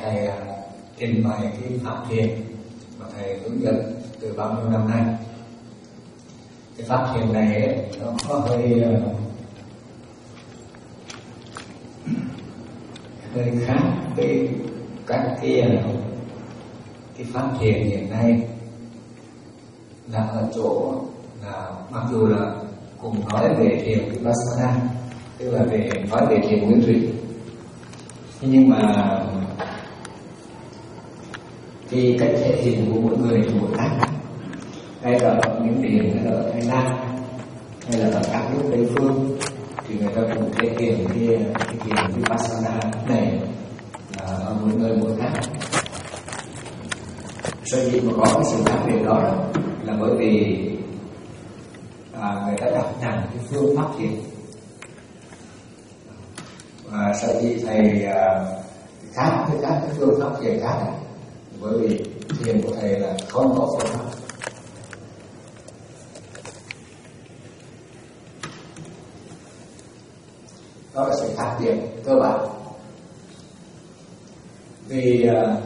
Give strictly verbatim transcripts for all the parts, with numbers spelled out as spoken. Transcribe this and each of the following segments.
thầy trình bày cái pháp thiền mà thầy hướng dẫn từ bao nhiêu năm nay. Cái pháp thiền này ấy, nó có hơi hơi khác với các cái cái pháp thiền hiện nay, là ở chỗ là mặc dù là cùng nói về thiền Vipassana, tức là về nói về thiền nguyên thủy, nhưng mà cái cách thể hiện của mỗi người thì mỗi khác. Hay là ở những điểm hay là ở Thái Lan hay là ở các nước Tây phương thì người ta cũng thể hiện cái cái thiền Vipassana này là ở mỗi người mỗi khác. Sở dĩ mà có cái sự khác biệt đó là bởi vì à, người ta đặt nặng cái phương pháp thiền. Và sở dĩ thầy à, khác với các cái phương pháp thiền khác này, bởi vì thiền của thầy là không có phương pháp. Đó là sự khác biệt cơ bản. Vì uh,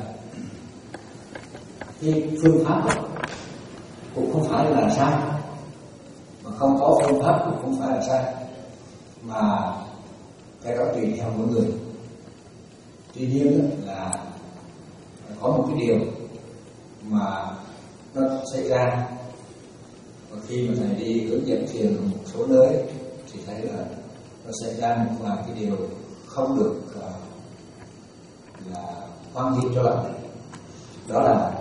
cái phương pháp đó cũng không phải là sai, mà không có phương pháp cũng không phải là sai, mà cái đó tùy theo mỗi người. Tuy nhiên là có một cái điều mà nó xảy ra, và khi mà thầy đi hướng dẫn thiền ở một số nơi thì thấy là nó xảy ra một vài cái điều không được uh, là hoan nghênh cho lắm. Đó là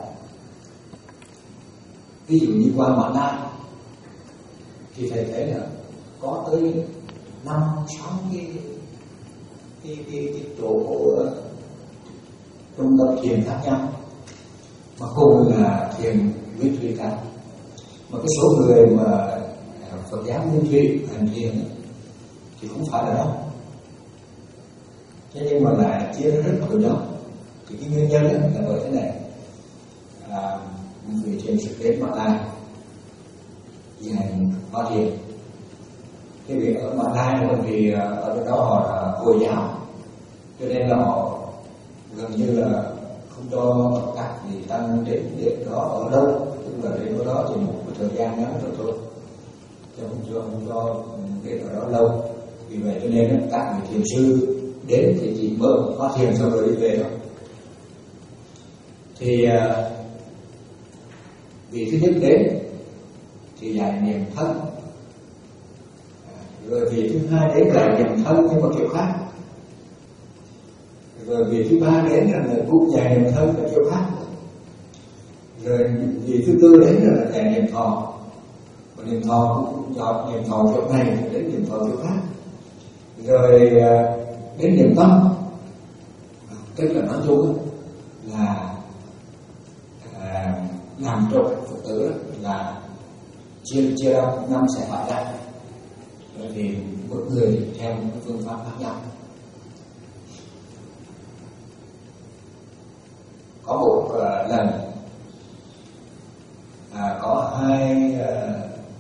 ví dụ như qua Mã Lai thì thầy thấy là có tới năm sáu cái cái cái, cái chỗ uh, trung tâm thiền khác nhau, mà cùng là thiền nguyên thủy cả. Mà cái số người mà Phật giáo nguyên thủy hành thiền thì không phải là đó, thế nhưng mà lại chia rất nhiều nhóm. Thì cái nguyên nhân là bởi thế này, à, người thiền sẽ đến Mã Lai đi hành hóa thiền. Cái việc ở Mã Lai bởi vì ở đó họ là Hồi giáo, cho nên là họ gần như là không cho các vị tăng đến đến đó ở đâu, tức là đến đó thì một thời gian ngắn rồi thôi, chứ không cho không cho đến ở đó lâu. Vì vậy cho nên các vị thiền sư đến thì chỉ mở khóa thiền xong rồi đi về thôi. Thì vì thứ nhất đến thì dạy niệm thân, rồi vì thứ hai đến là niệm thân nhưng mà kiểu khác, rồi vì thứ ba đến là cũng dạy niệm thân là kiểu khác, rồi vì thứ tư đến là dạy niệm thọ, và niệm thọ cũng chọn niệm thọ kiểu này đến niệm thọ kiểu khác, rồi đến niệm tâm, tức là nói chung là à, làm cho Phật tử đó là chia chia ra năm sẽ phải ra, bởi vì mỗi người theo một phương pháp khác nhau. Có một uh, lần à, có hai uh,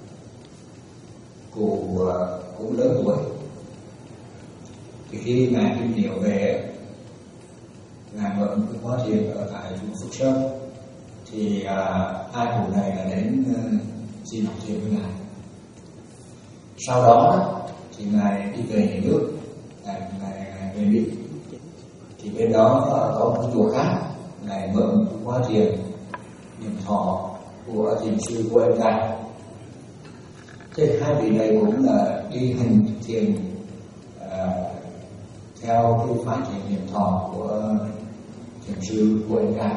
cụ uh, cũng lớn tuổi, thì khi ngài tìm hiểu về ngài mở một cái khóa thiền ở tại chùa Phước Sơn, thì uh, hai cụ này là đến uh, xin học thiền với ngài. Sau đó thì ngài đi về nhà nước, ngài, ngài, ngài về Mỹ, thì bên đó uh, có một chùa khác, ngài mở một cái khóa thiền niệm thọ của thiền sư của em trai. Thế hai vị này cũng là đi hành thiền uh, theo cái phái thiền niệm thọ của thiền sư của em trai.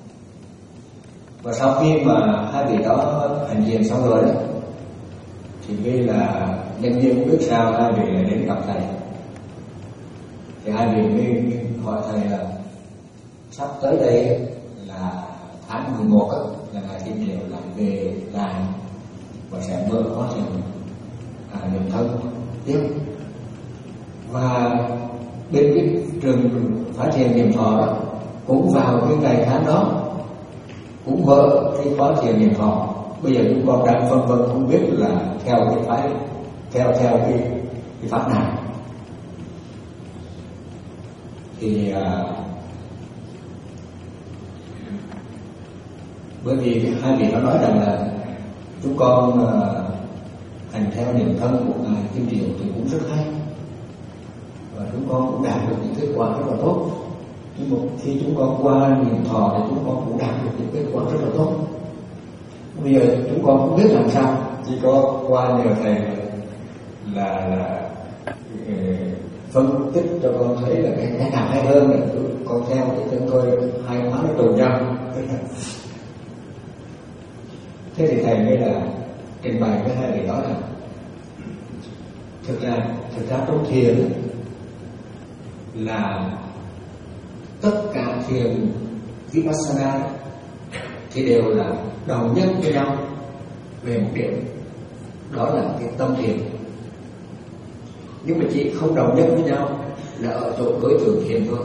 Và sau khi mà hai vị đó hành thiền xong rồi đó, thì vì là nhân viên không biết sao hai vị lại đến gặp thầy. Thì hai vị mới hỏi thầy là sắp tới đây là tháng mười một đó, là ngài tìm hiểu lại về lại và sẽ mở khóa thiền à, niệm thân tiếp. Và bên cái trường phái thiền niệm thọ đó cũng vào cái ngày tháng đó cũng vợ cái khóa thiền niệm thọ. Bây giờ chúng con đang phân vân không biết là theo cái phái theo theo cái cái pháp nào. Thì à, Bởi vì hai vị đã nói rằng là chúng con uh, hành theo niệm thân của ngài Kim Triệu thì cũng rất hay, và chúng con cũng đạt được những kết quả rất là tốt. Nhưng một khi chúng con qua niệm thọ thì chúng con cũng đạt được những kết quả rất là tốt. Bây giờ chúng con không biết làm sao, chỉ có qua nhờ thầy là, là phân tích cho con thấy là cái cái nào hay hơn là con theo để cho tôi hai khóa nó trùng nhau. Thế thì thầy mới là trình bày với hai vị đó là thực ra thực ra trong thiền là tất cả thiền Vipassana thì đều là đồng nhất với nhau về một điểm, đó là cái tâm thiền. Nhưng mà chỉ không đồng nhất với nhau là ở chỗ đối tượng thiền thôi.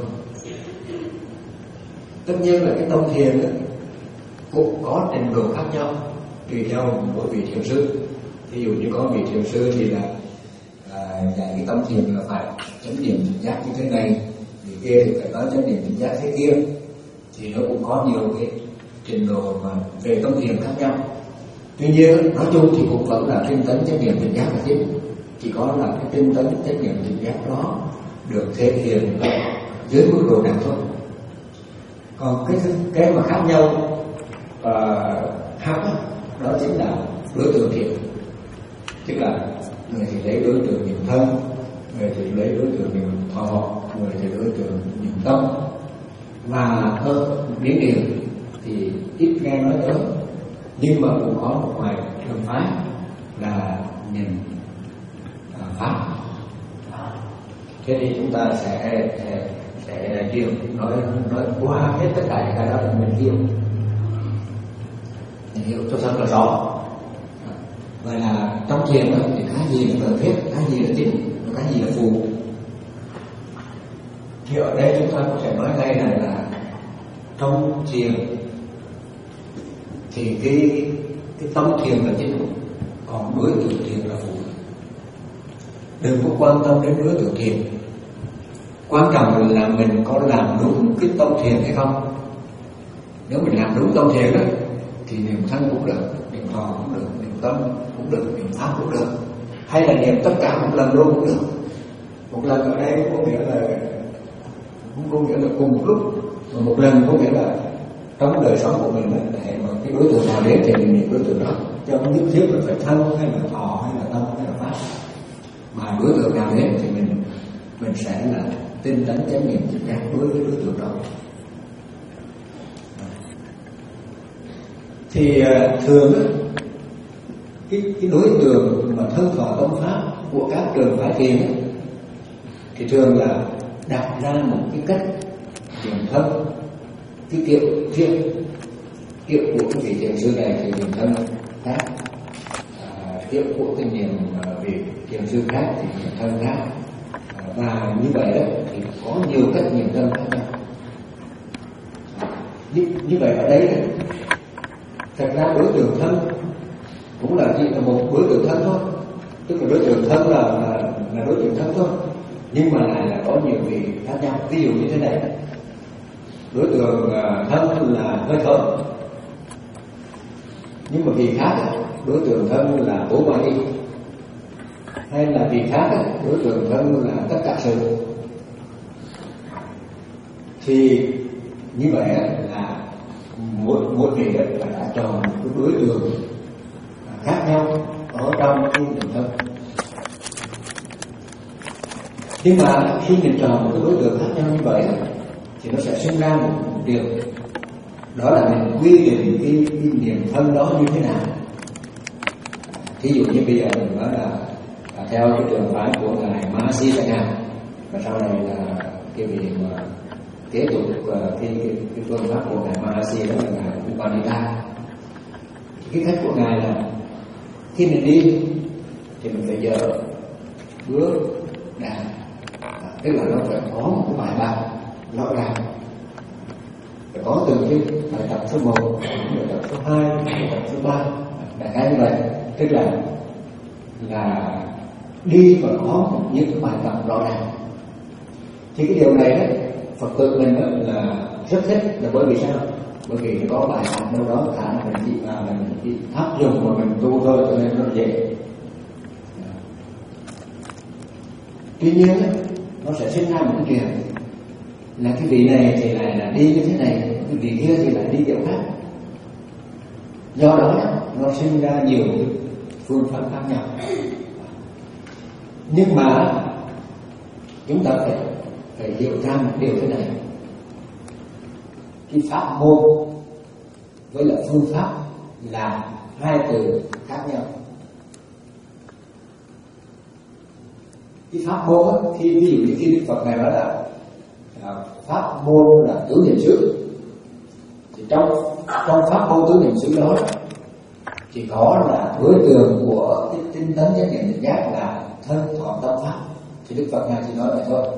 Tất nhiên là cái tâm thiền đó cũng có trình độ khác nhau tùy theo mỗi vị thiền sư. Ví dụ như có vị thiền sư thì là à, dạy cái tâm thiền là phải chánh niệm tỉnh giác như thế này, vị kia thì phải nói chánh niệm tỉnh giác thế kia, thì nó cũng có nhiều cái trình độ mà về tâm thiền khác nhau. Tuy nhiên nói chung thì cũng vẫn là tinh tấn chánh niệm tỉnh giác là chính, chỉ có là cái tinh tấn chánh niệm tỉnh giác đó được thể hiện dưới mức độ nào thôi. Còn cái cái mà khác nhau uh, khác đó, đó chính là đối tượng thiền, tức là người thì lấy đối tượng niệm thân, người thì lấy đối tượng niệm thọ, người thì đối tượng niệm tâm. Và ở Miến Điện thì ít nghe nói tới, nhưng mà cũng có một vài trường phái là niệm uh, pháp. Thế thì chúng ta sẽ sẽ, sẽ hiểu nói nói qua hết tất cả những cái đó là mình hiểu mình hiểu cho thật là rõ. Vậy là trong thiền đó thì cái gì là cần thiết, cái gì là chính, cái gì là phụ. Thì ở đây chúng ta có thể nói ngay này là trong thiền thì cái cái tâm thiền là chính, còn đối tượng thiền là phụ. Đừng có quan tâm đến đối tượng thiền, quan trọng là mình có làm đúng cái tâm thiền hay không. Nếu mình làm đúng tâm thiền đó thì niệm thân cũng được, niệm thọ cũng được, niệm tâm cũng được, niệm pháp cũng được, hay là niệm tất cả một lần luôn cũng được. Một lần ở đây có nghĩa là cũng có nghĩa là cùng một lúc, và một lần có nghĩa là trong đời sống của mình là để mà cái đối tượng nào đến thì mình niệm đối tượng đó, chứ không nhất thiết là phải thân hay là thọ hay là tâm hay là pháp. Mà đối tượng nào đến thì mình mình sẽ là tinh tấn chánh niệm tỉnh giác đối với đối tượng đó. Thì thường cái, cái đối tượng mà thân thọ tâm pháp của các trường phái thiền thì thường là đặt ra một cái cách niệm thân, cái kiểu riêng. Kiểu của cái vị thiền sư này thì niệm thân khác, à, kiểu của cái niệm vị thiền sư khác thì niệm thân khác. Và như vậy đó thì có nhiều cách niệm thân khác nhau. Như, như vậy ở đây thật ra đối tượng thân cũng là chỉ là một đối tượng thân thôi, tức là đối tượng thân là là, là đối tượng thân thôi, nhưng mà lại là có nhiều vị khác nhau. Ví dụ như thế này, đối tượng thân là hơi thở, nhưng mà vị khác đối tượng thân là bố bà đi, hay là vị khác đối tượng thân là tất cả sự. Thì như vậy là mỗi mỗi vị đã chọn một cái đối tượng khác nhau ở trong cái niệm thân. Nhưng mà khi mình chọn một cái đối tượng khác nhau như vậy thì nó sẽ sinh ra một điều, đó là mình quy định cái, cái niệm thân đó như thế nào. Thí dụ như bây giờ mình nói là theo cái trường phái của ngài Mahasi chẳng hạn, và sau này là cái vị mà kế tục uh, cái, cái, cái phương pháp của ngài Mahasi đó là ngài Upanita. Cái cách của ngài là khi mình đi thì mình phải dở bước đàn, tức là nó phải có một cái bài bản rõ ràng, phải có từ cái bài tập số một, bài tập số hai, bài tập số ba, đại khái như vậy. Tức là là đi và có những cái bài tập rõ ràng. Thì cái điều này đó Phật tử mình đó là rất thích, là bởi vì sao? bởi vì nó có bài học đâu đó khả năng mình chỉ vào là mình chỉ áp dụng mà mình tu thôi, cho nên nó dễ. Tuy nhiên nó sẽ sinh ra một cái chuyện là cái vị này thì lại là đi như thế này, cái vị kia thì lại đi kiểu khác. Do đó nó sinh ra nhiều phương pháp khác nhau. Nhưng mà chúng ta phải phải hiểu ra một điều thế này: cái pháp môn với lại phương pháp là hai từ khác nhau. Cái pháp môn khi ví dụ như khi Đức Phật này nói là pháp môn là tứ niệm xứ, thì trong trong pháp môn tứ niệm xứ đó chỉ có là đối tượng của cái tinh tấn chánh niệm tỉnh giác là thân thọ tâm pháp, thì Đức Phật ngài chỉ nói vậy thôi.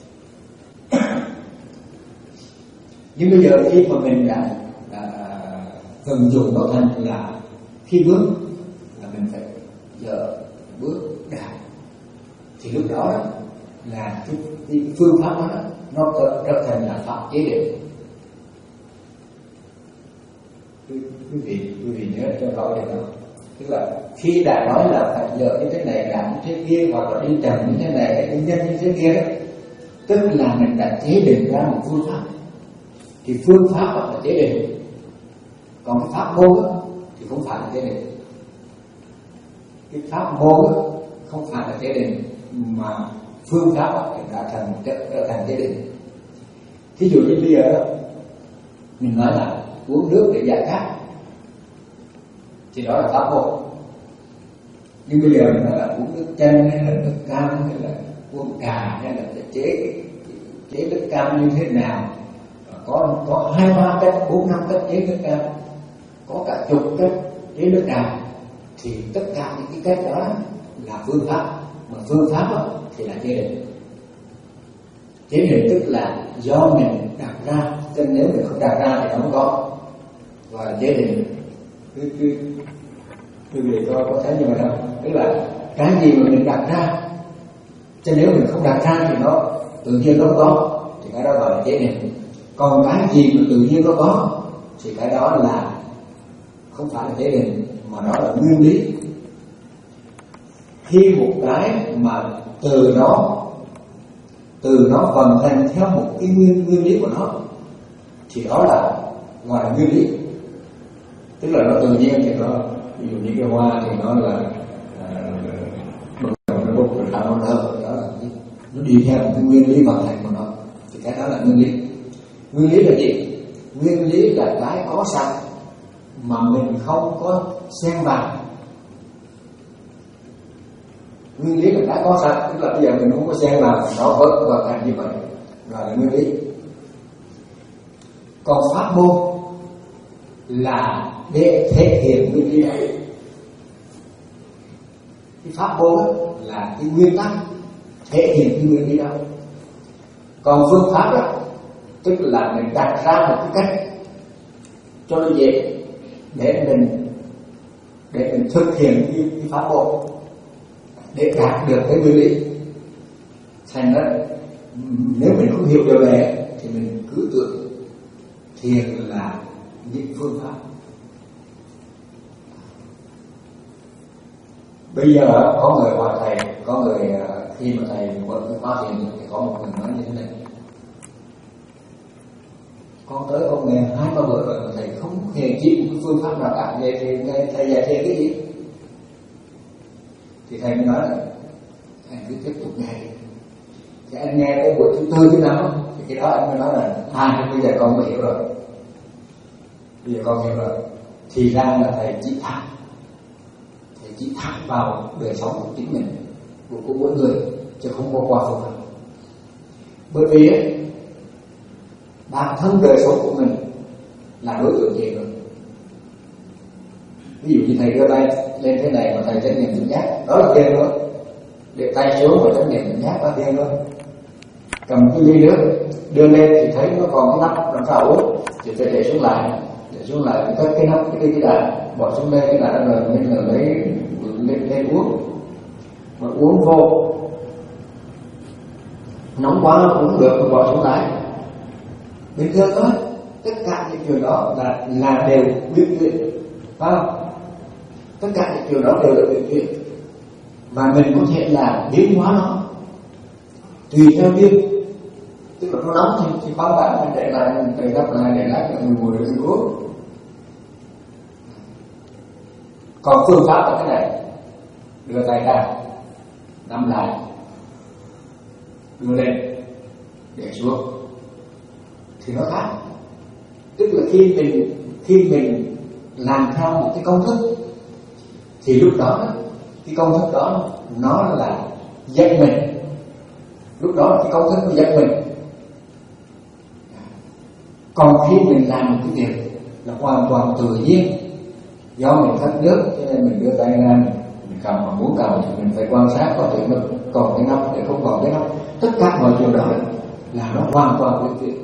Nhưng bây giờ khi mà mình đã, đã vận dụng vào thân là khi bước là mình phải giờ bước đạt, thì lúc đó, đó là cái, cái phương pháp đó, đó nó trở thành là pháp chế định. Quý vị quý vị nhớ cho rõ điều đó, tức là khi đã nói là phải dở như thế này, làm như thế kia, hoặc là đi trầm như thế này, hay đi nhân như thế kia đó, tức là mình đã chế định ra một phương pháp. Thì phương pháp hoặc là chế định, còn cái pháp môn đó, thì không phải là chế định. Cái pháp môn đó, không phải là chế định, mà phương pháp đã thành trở thành chế định. Thí dụ như bây giờ đó, mình nói là uống nước để giải khát, thì đó là pháp môn. Nhưng bây giờ mình nói là uống nước chanh hay là nước cam, hay là uống trà, hay là chế chế nước cam như thế nào, có có hai ba cách, bốn năm cách chế nước cam, có cả chục cách chế nước trà, thì tất cả những cái cách đó là phương pháp. Mà phương pháp đó thì là chế định. Chế định tức là do mình đặt ra, cho nên nếu mình không đặt ra thì nó không có, gọi là chế định. Quý quý quý vị có có thấy như vậy không? Tức là cái gì mà mình đặt ra, cho nếu mình không đặt ra thì nó tự nhiên nó có, thì cái đó gọi là chế định. Còn cái gì mà tự nhiên nó có thì cái đó là không phải là chế định, mà đó là nguyên lý. Khi một cái mà từ nó từ nó vận hành theo một cái nguyên nguyên lý của nó, thì đó là gọi là nguyên lý. Tức là nó tự nhiên thì nó, ví dụ như cái hoa thì nó là bậc đầu nó bốc ra nó thơ, đó là nó đi theo một cái nguyên lý vận hành của nó, thì cái đó là nguyên lý. Nguyên lý là gì? Nguyên lý là cái có sẵn mà mình không có xen vào. Nguyên lý là cái có sẵn, tức là bây giờ mình không có xen vào, nó vẫn vận hành như vậy, gọi là nguyên lý. Còn pháp môn là để thể hiện nguyên lý này. Cái pháp môn là cái nguyên tắc thể hiện cái nguyên lý đó. Còn phương pháp đó, tức là mình đặt ra một cái cách cho nó dễ để mình để mình thực hiện cái, cái pháp môn để đạt được cái nguyên lý. Thành ra nếu mình không hiểu điều này thì mình cứ tưởng thiền là những phương pháp. Bây giờ có người hỏi thầy, có người khi mà thầy mở cái khóa thiền thì có một người nói như thế này: con tới con nghe hai ba bữa rồi mà thầy không hề chịu một cái phương pháp nào cả, vậy thì thầy dạy thiền cái gì? Thì thầy mới nói là anh cứ tiếp tục nghe. Thì anh nghe tới buổi thứ tư thứ năm thì cái đó anh mới nói là à, bây giờ con mới hiểu rồi, bây giờ con hiểu rồi. Thì ra là thầy chỉ thẳng thầy chỉ thẳng vào đời sống của chính mình, của, của mỗi người, chứ không có qua phương pháp. Bởi vì ấy, bản thân đời sống của mình là đối tượng gì rồi. Ví dụ như thầy đưa tay lên thế này mà thầy chánh niệm tỉnh giác, đó là thiền thôi. Để tay xuống và chánh niệm tỉnh giác là thiền thôi. Cầm cái ly nước đưa lên thì thấy nó còn cái nắp làm sao uống, thì phải để xuống lại, để xuống lại thì cất cái nắp cái ly cái đạn bỏ xuống đây, cái đạn rồi mình là lấy lên lên uống. Mà uống vô nóng quá nó cũng không được, bỏ xuống lại bình thường thôi. tất cả những điều đó là là đều luyện luyện, phải không? Tất cả những điều đó đều là luyện luyện, và mình có thể là biến hóa nó tùy theo duyên. Tức là nó nóng thì, thì khoan bạn mình để lại, mình để gấp lại, để lại là mình ngồi để mình uống. Còn phương pháp là cái này, đưa tay ra, nắm lại, đưa lên, để xuống, thì nó khác. Tức là khi mình khi mình làm theo một cái công thức, thì lúc đó cái công thức đó nó là dẫn mình, lúc đó là cái công thức nó dẫn mình. Còn khi mình làm một cái việc là hoàn toàn tự nhiên, do mình thất nước cho nên mình đưa tay ra, mình cầm mà muốn cầm thì mình phải quan sát có thể mình còn cái nắp để không còn cái nắp. Tất cả mọi điều đó là nó hoàn toàn luyện luyện.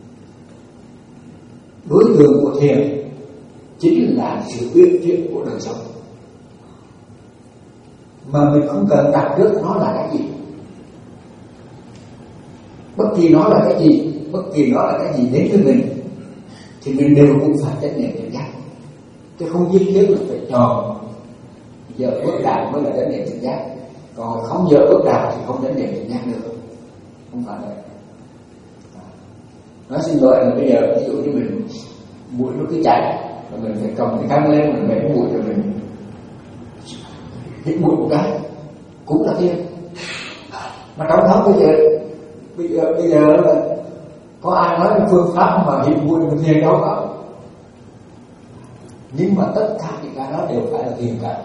Đối tượng của thiền chính là sự uyển chuyển của đời sống, mà mình không cần đặt trước nó là cái gì. Bất kỳ nó là cái gì, bất kỳ nó là cái gì đến với mình, thì mình đều cũng phải trách nhiệm tự giác, chứ không nhất thiết là phải chọn giờ bước đạo mới là trách nhiệm tự giác, còn không giờ bước đạo thì không trách nhiệm tự giác được, không phải vậy. Nói xin lỗi là bây giờ ví dụ như mình mũi nó cứ chạy, và mình phải cầm cái khăn lên, mình bẻ mũi rồi mình hít mũi một cái, cũng là thiền. Mà trong đó bây giờ bây giờ bây giờ là có ai nói phương pháp mà hít mũi mình thiền đâu có, nhưng mà tất cả những cái đó đều phải là thiền cả.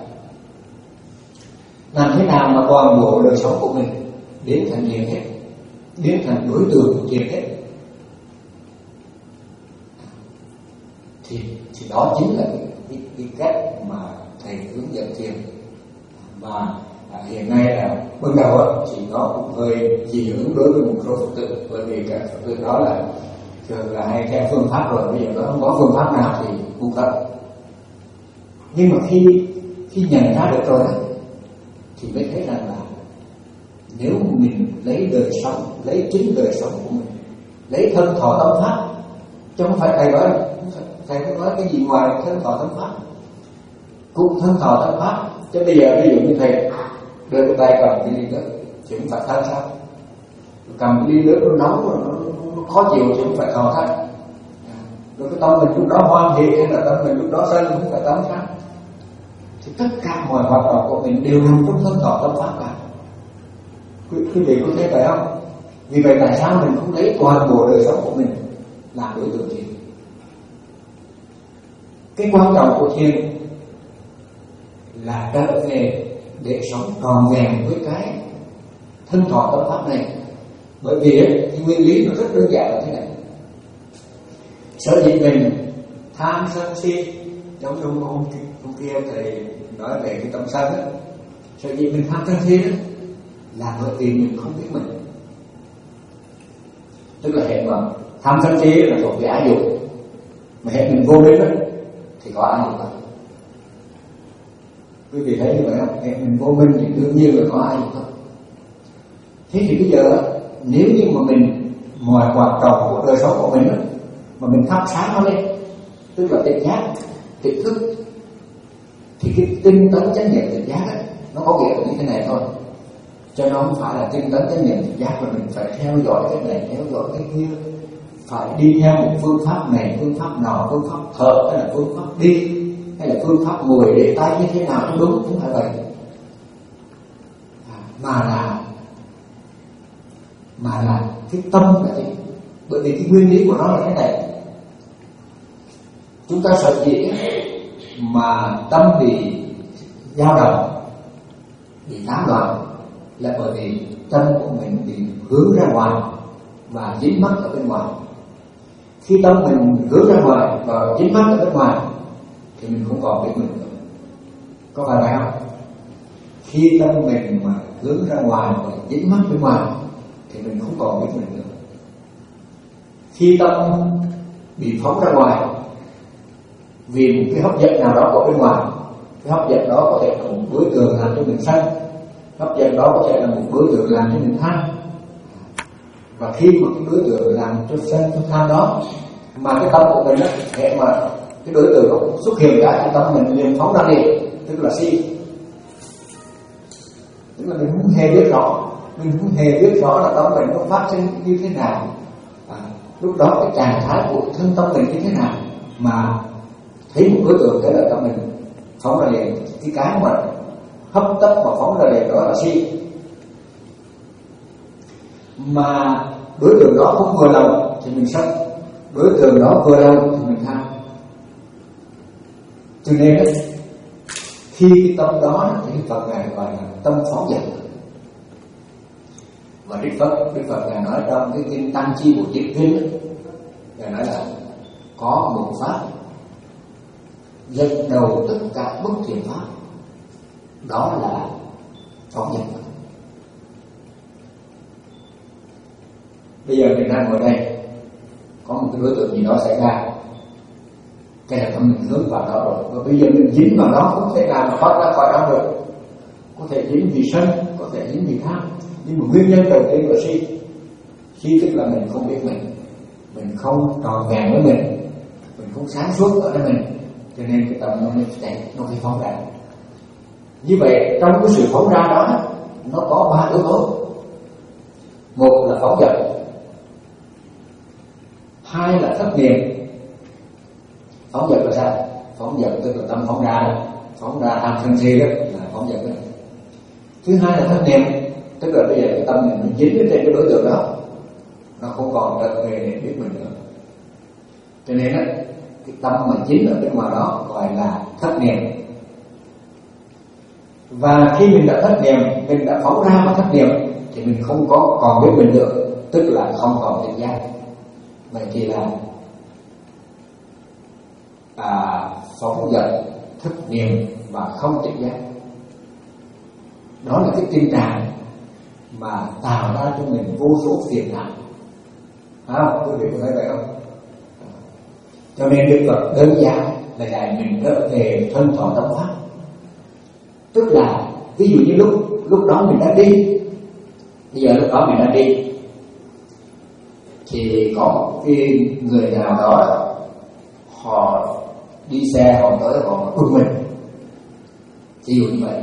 Làm thế nào mà toàn bộ đời sống của mình biến thành thiền hết, biến thành đối tượng của thiền hết, thì thì đó chính là cái, cái, cái cách mà thầy hướng dẫn thiền. Và à, hiện nay là ban đầu thì nó cũng hơi dị ứng đối với một số Phật tử, bởi vì các Phật tử đó là thường là hay theo phương pháp rồi, bây giờ nó không có phương pháp nào thì cũng cần. Nhưng mà khi khi nhận ra được rồi đó, thì mới thấy rằng là nếu mình lấy đời sống, lấy chính đời sống của mình, lấy thân thọ tâm pháp, chứ không phải thầy nói, thầy không nói cái gì ngoài thân thọ tâm pháp, cũng thân thọ tâm pháp. Chứ bây giờ ví dụ như thầy đưa cái tay cầm cái ly nước thì không phải thân sao? Cầm cái ly nước nó nóng rồi, nó, nó khó chịu chứ không phải thọ thân. Rồi cái tâm mình lúc đó hoan hỷ hay là tâm mình lúc đó sân không phải tâm sao? Thì tất cả mọi hoạt động của mình đều nằm trong thân thọ tâm pháp cả. Quý vị có thấy vậy không? Vì vậy tại sao mình không lấy toàn bộ đời sống của mình làm đối tượng thiền? Cái quan trọng của thiền là trở về để sống tròn vẹn với cái thân thọ tâm pháp này. Bởi vì cái nguyên lý nó rất đơn giản là thế này. Sở dĩ mình tham sân si, giống như hôm, hôm kia thầy nói về cái tâm sân đó, sở dĩ mình tham sân si đó là bởi vì mình không biết mình. Tức là hệ mà tham sân si là thuộc về ái dục, mà hệ mình vô minh đó thì có ái dục. Quý vị thấy như vậy không? Hệ mình vô minh thì đương nhiên là có ái dục thôi. Thế thì bây giờ nếu như mà mình mọi hoạt động của đời sống của mình đó, mà mình thắp sáng nó lên, tức là tỉnh giác, tỉnh thức, thì cái tinh tấn chánh niệm tỉnh giác ấy, nó có nghĩa là như thế này thôi. Cho nó không phải là tinh tấn chánh niệm tỉnh giác mà mình phải theo dõi cái này, theo dõi cái kia, phải đi theo một phương pháp này, phương pháp nọ, phương pháp thở hay là phương pháp đi, hay là phương pháp ngồi để tay như thế nào cho đúng, không phải vậy. À, mà là mà là cái tâm là gì? Bởi vì cái nguyên lý của nó là thế này. Chúng ta sợ gì mà tâm bị dao động, bị tán loạn, là bởi vì tâm của mình bị hướng ra ngoài và dính mắc ở bên ngoài. Khi tâm mình hướng ra ngoài và dính mắc ở bên ngoài thì mình không còn biết mình nữa. Có phải vậy không? Khi tâm mình mà hướng ra ngoài và dính mắc bên ngoài thì mình không còn biết mình nữa. Khi tâm bị phóng ra ngoài vì một cái hấp dẫn nào đó của bên ngoài, cái hấp dẫn đó có thể là một đối tượng làm cho mình sân, hấp dẫn đó có thể là một đối tượng làm cho mình tham. Và khi mà cái đối tượng làm cho sân cho tham đó mà cái tâm của mình á, hệ mà cái đối tượng nó xuất hiện cả trong tâm mình liền phóng ra liền, tức là si. Tức là mình không hề biết rõ, mình không hề biết rõ là tâm mình nó phát sinh như thế nào, à, lúc đó cái trạng thái của thân tâm mình như thế nào, mà thấy một đối tượng cái là tâm mình phóng ra liền. Cái cái mà hấp tấp mà phóng ra liền đó là si. Mà đối tượng đó không vừa lòng thì mình sân, đối tượng đó vừa lòng thì mình tham. Cho nên đấy, khi cái tâm đó thì Đức Phật ngài gọi là tâm phóng dật. Và Đức Phật Đức Phật ngài nói trong cái kinh Tăng Chi Bộ Dịch Kinh, ngài nói là có một pháp dật đầu tất cả bất thiện pháp, đó là phóng dật. Bây giờ mình đang ngồi đây, có một cái đối tượng gì đó xảy ra, cái là tâm mình hướng vào đó rồi, và bây giờ mình dính vào đó không thể nào mà thoát ra khỏi đó được. Có thể dính vì sân, có thể dính vì tham, nhưng mà nguyên nhân đầu tiên là si. Si tức là mình không biết mình, mình không tròn vẹn với mình, mình không sáng suốt ở đây mình, cho nên cái tâm nó mới chạy, nó phải phóng ra. Như vậy trong cái sự phóng ra đó, nó có ba yếu tố. Một là phóng dật, hai là thất niệm. Phóng dật là sao? Phóng dật tức là tâm phóng ra đó, phóng ra tham sân si đó là phóng dật đó. Thứ hai là thất niệm, tức là bây giờ cái tâm mình mình dính trên cái đối tượng đó, nó không còn trở về để biết mình nữa. Cho nên á, cái tâm mà dính ở bên ngoài đó gọi là thất niệm. Và khi mình đã thất niệm, mình đã phóng ra mà thất niệm, thì mình không có còn biết mình nữa, tức là không còn tỉnh giác. Vậy thì là à, phóng dật, thất niệm và không tỉnh giác. Đó là cái tình trạng mà tạo ra cho mình vô số phiền não. À, quý vị có thấy vậy không? Cho nên Đức Phật đơn giản là dạy mình trở về thân thọ tâm pháp. Tức là ví dụ như lúc lúc đó mình đã đi, bây giờ lúc đó mình đã đi, thì có một cái người nào đó họ đi xe, họ tới họ bực mình, ví dụ như vậy.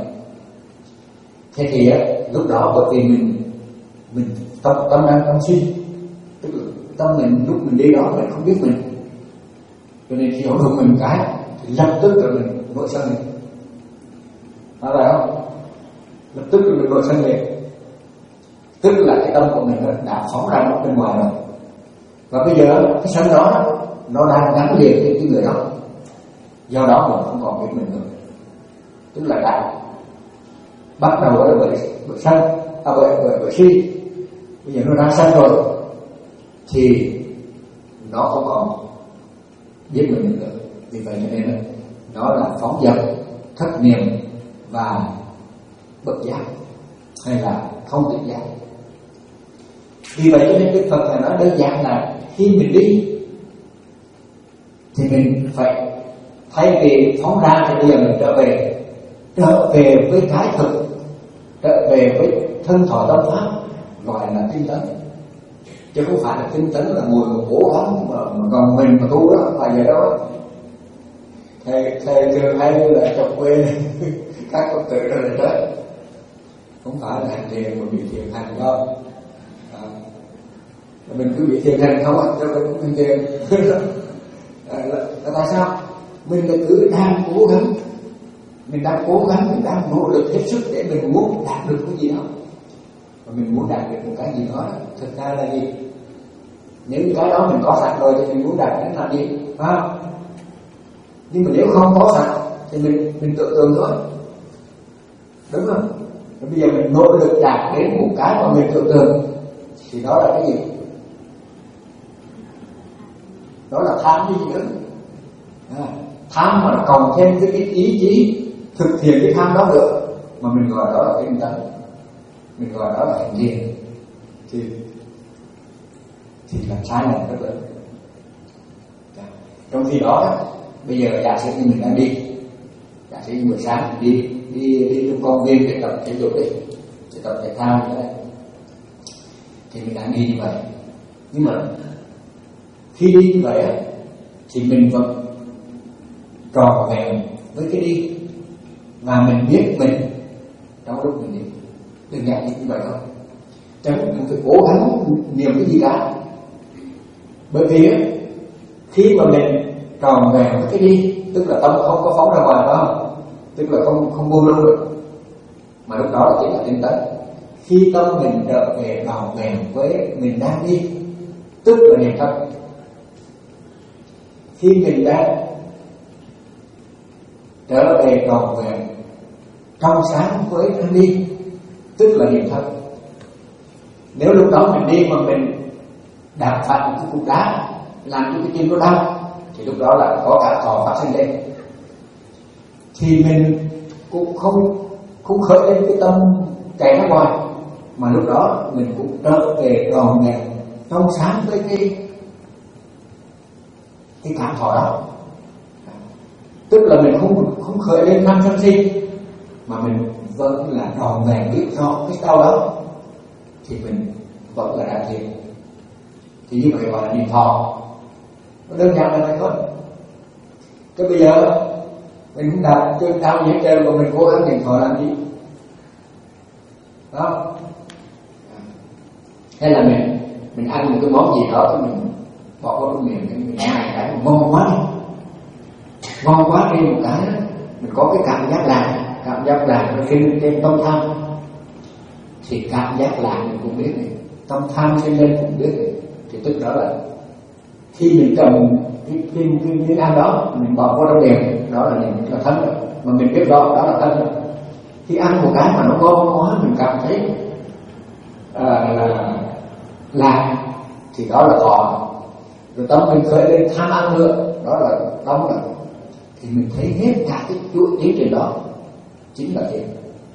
Thế thì á, lúc đó bởi vì mình mình tâm tâm đang tâm si, tức là tâm mình lúc mình đi đó mình không biết mình, cho nên khi họ đụng mình cái thì lập tức là mình nổi sân lên, phải không? Lập tức là mình nổi sân lên, tức là cái tâm của mình đã phóng ra nó bên ngoài rồi. Và bây giờ cái sân đó nó đang gắn liền với cái người đó, do đó mình không còn biết mình nữa, tức là đã bắt đầu bởi bởi bởi sân, à bởi bởi bởi si, bây giờ nó ra sân rồi thì nó không còn biết mình nữa. Vì vậy cho nên đó là phóng dật, thất niệm và bất giác, hay là không tỉnh giác. Vì vậy cho nên Đức Phật là nói đơn giản là khi mình đi thì mình phải thay vì phóng ra thì bây giờ mình trở về, trở về với cái thực, trở về với thân thọ tâm pháp, gọi là tinh tấn. Chứ không phải là tinh tấn là ngồi một cố lắm mà, mà còn mình mà tu đó, phải vậy đó. Thầy thầy thường hay là chọc quê các con tự ra là chết, không phải là hành thiền mà bị thiền hành đâu. À, mình cứ bị thiền hành không á, cho nên cũng hành thiền. À, là, là tại sao? Mình là cứ đang cố gắng, mình đang cố gắng, mình đang nỗ lực hết sức để mình muốn đạt được cái gì đó, và mình muốn đạt được một cái gì đó. Thực ra là gì? Những cái đó mình có sẵn rồi thì mình muốn đạt đến làm gì, phải không? Nhưng mà nếu không có sẵn thì mình mình tự tưởng thôi, đúng không? Và bây giờ mình nỗ lực đạt đến một cái mà mình tự tưởng thì đó là cái gì? Đó là tham cái gì nữa? À, tham mà cộng thêm cái, cái ý chí thực hiện cái tham đó được, mà mình gọi đó là tinh tấn, mình gọi đó là hành thiền, thì thì là sai lầm rất lớn. Trong khi đó, bây giờ giả sử như mình đang đi, giả sử như buổi sáng đi đi đi trong công viên để tập thể dục đi, để tập thể thao như thế này, thì mình đang đi như vậy, nhưng mà Khi đi như vậy thì mình vẫn tròn vẹn với cái đi, và mình biết mình trong lúc mình đi. Đừng nhận như vậy thôi, chẳng đừng phải cố gắng niềm cái gì cả. Bởi vì khi mà mình tròn vẹn với cái đi, tức là tâm không có phóng ra ngoài, phải không? Tức là không không buông lung được, mà lúc đó là chính là tinh tấn. Khi tâm mình trở về tròn vẹn với mình đang đi, tức là niệm thân. Khi mình đang trở về tròn vẹn trong sáng với đang đi, tức là niệm thân. Nếu lúc đó mình đi mà mình đạp phải một cái cục đá làm cho cái chân nó đau, thì lúc đó là có cả thọ phát sinh lên, thì mình cũng không không khởi lên cái tâm chạy ra ngoài, mà lúc đó mình cũng trở về tròn vẹn trong sáng với cái cái cảm thọ đó. Tức là mình không không khởi lên năm sân si, mà mình vẫn là tròn vẹn biết rõ cái đau đó, thì mình vẫn là đang thiền. Thì như vậy gọi là niệm thọ. Nó đơn giản là vậy thôi. Cái bây giờ mình không đạt cái đau gì hết trơn mà mình cố gắng niệm thọ làm gì? Đó. Hay là mình mình ăn một cái món gì đó thì mình bỏ vào trong miệng, mình nhai cái ngon quá đi, ngon quá đi một cái đó, mình có cái cảm giác lạc, cảm giác lạc nó sinh lên tâm tham, thì cảm giác lạc mình cũng biết này, tâm tham sinh lên cũng biết này. Thì tức đó là khi mình cầm cái cái cái, cái ăn đó mình bỏ vào trong miệng, đó là niệm là thân rồi, mà mình biết đó đó là thân rồi. Khi ăn một cái mà nó ngon quá, mình cảm thấy à, là lạc, thì đó là thọ. Rồi tâm mình khởi lên tham ăn nữa, đó là tâm rồi. Thì mình thấy hết cả cái chuỗi tiến trình đó chính là thiền.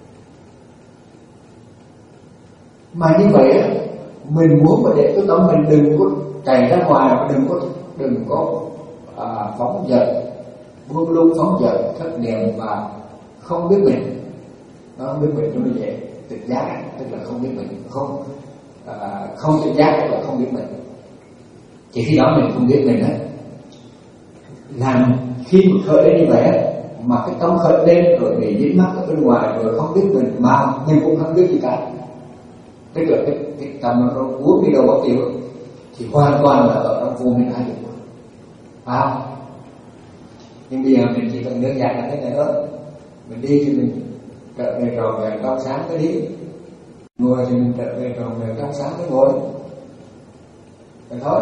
Mà như vậy á, mình muốn mà để cái tâm mình đừng có chạy ra ngoài, đừng có đừng có à, phóng dật, buông lung phóng dật, thất niệm và không biết mình. Nó không biết mình cho nó dễ tự giác, tức là không biết mình, không à, không tự giác tức là không biết mình. Chỉ khi đó mình không biết mình á, làm khi mà khởi lên như vậy á, mà cái tâm khởi lên rồi bị dính mắc ở bên ngoài rồi không biết mình, mà mình cũng không biết gì cả, tức là cái, cái tâm nó cuốn đi đâu mất tiêu, thì hoàn toàn là ở trong vô minh ai được, phải không? Nhưng bây giờ mình chỉ cần đơn giản là thế này thôi, mình đi thì mình trở về tròn vẹn trong sáng cái đi, ngồi thì mình trở về tròn vẹn trong sáng cái ngồi, vậy thôi.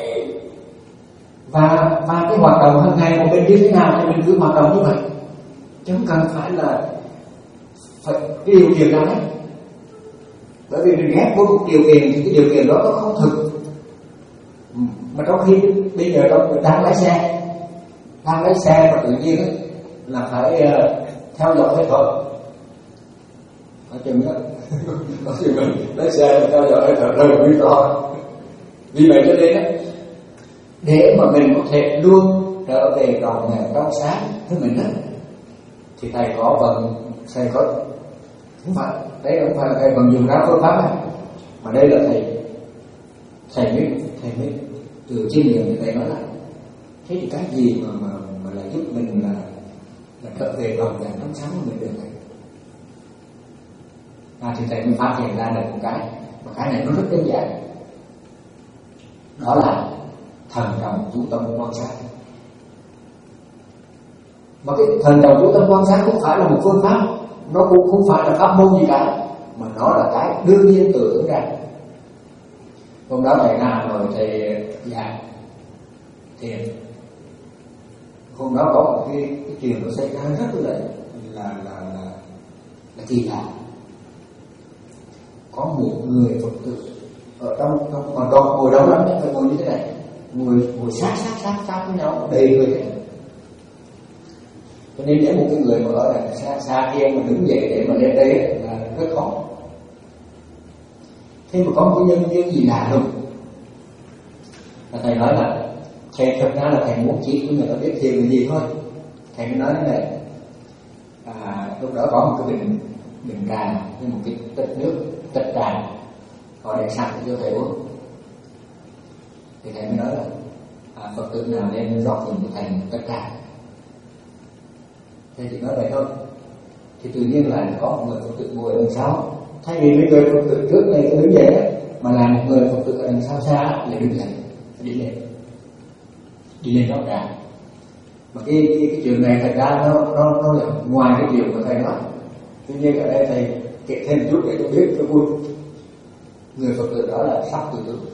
Và và cái hoạt động hàng ngày của mình như thế nào thì mình cứ hoạt động như vậy, chứ không cần phải là phải cái điều kiện nào đấy. Bởi vì mình ghép vô một điều kiện thì cái điều kiện đó nó không thực. Mà trong khi bây giờ trong mình đang lái xe, đang lái xe mà tự nhiên ấy, là phải uh, theo dõi hơi thở. Có chừng đó, có chừng mình lái xe mà theo dõi hơi thở rất là nguy to. Vì vậy cho nên ấy, để mà mình có thể luôn trở về tròn vẹn trong sáng với mình đó, thì thầy có vận, thầy có không phải, đấy không phải là thầy vận dụng ra phương pháp này, mà đây là thầy thầy mới thầy mới từ chiêm nghiệm thì thầy nói là thế thì cái gì mà mà mà lại giúp mình là là trở về tròn vẹn trong sáng của mình được này. À, thì thầy mới phát hiện ra được một cái, và cái này nó rất đơn giản, đó là thần trọng chú tâm quan sát. Mà cái thần trọng chú tâm quan sát không phải là một phương pháp, nó cũng không phải là pháp môn gì cả, mà nó là cái đương nhiên tự ứng ra. Hôm đó thầy ra Hà Nội thầy dạy thiền, hôm đó có một cái, cái chuyện nó xảy ra rất là là là là, là kỳ lạ. Có một người Phật tử ở trong trong còn còn ngồi đông lắm, phải ngồi như thế này, ngồi ngồi sát sát sát sát với nhau đầy người thế này. Cho nên nếu một cái người mà ở đằng xa xa kia mà đứng dậy để mà lên đây là rất khó. Thế mà có một cái nhân duyên gì lạ lùng, là thầy nói là thầy thật ra là thầy muốn chỉ cho người ta biết thiền là gì thôi. Thầy mới nói thế này, à, lúc đó có một cái bình bình trà với một cái tách nước, tách trà họ để sẵn cho thầy uống. Thì thầy mới nói là à, Phật tử nào nên rót dùng của thầy một cách cả. Thầy chỉ nói vậy thôi. Thì tự nhiên là có một người Phật tử ngồi ở đằng sau, thay vì mấy người Phật tử trước này đứng dậy đấy, mà là một người Phật tử ở đằng sau xa lại đứng dậy đi lên đi lên rót trà. Mà cái, cái, cái chuyện này thật ra nó nó nó là ngoài cái chuyện của thầy nói. Tuy nhiên ở đây thầy kể thêm chút để cho biết cho vui. Người Phật tử đó là sắp tự tử.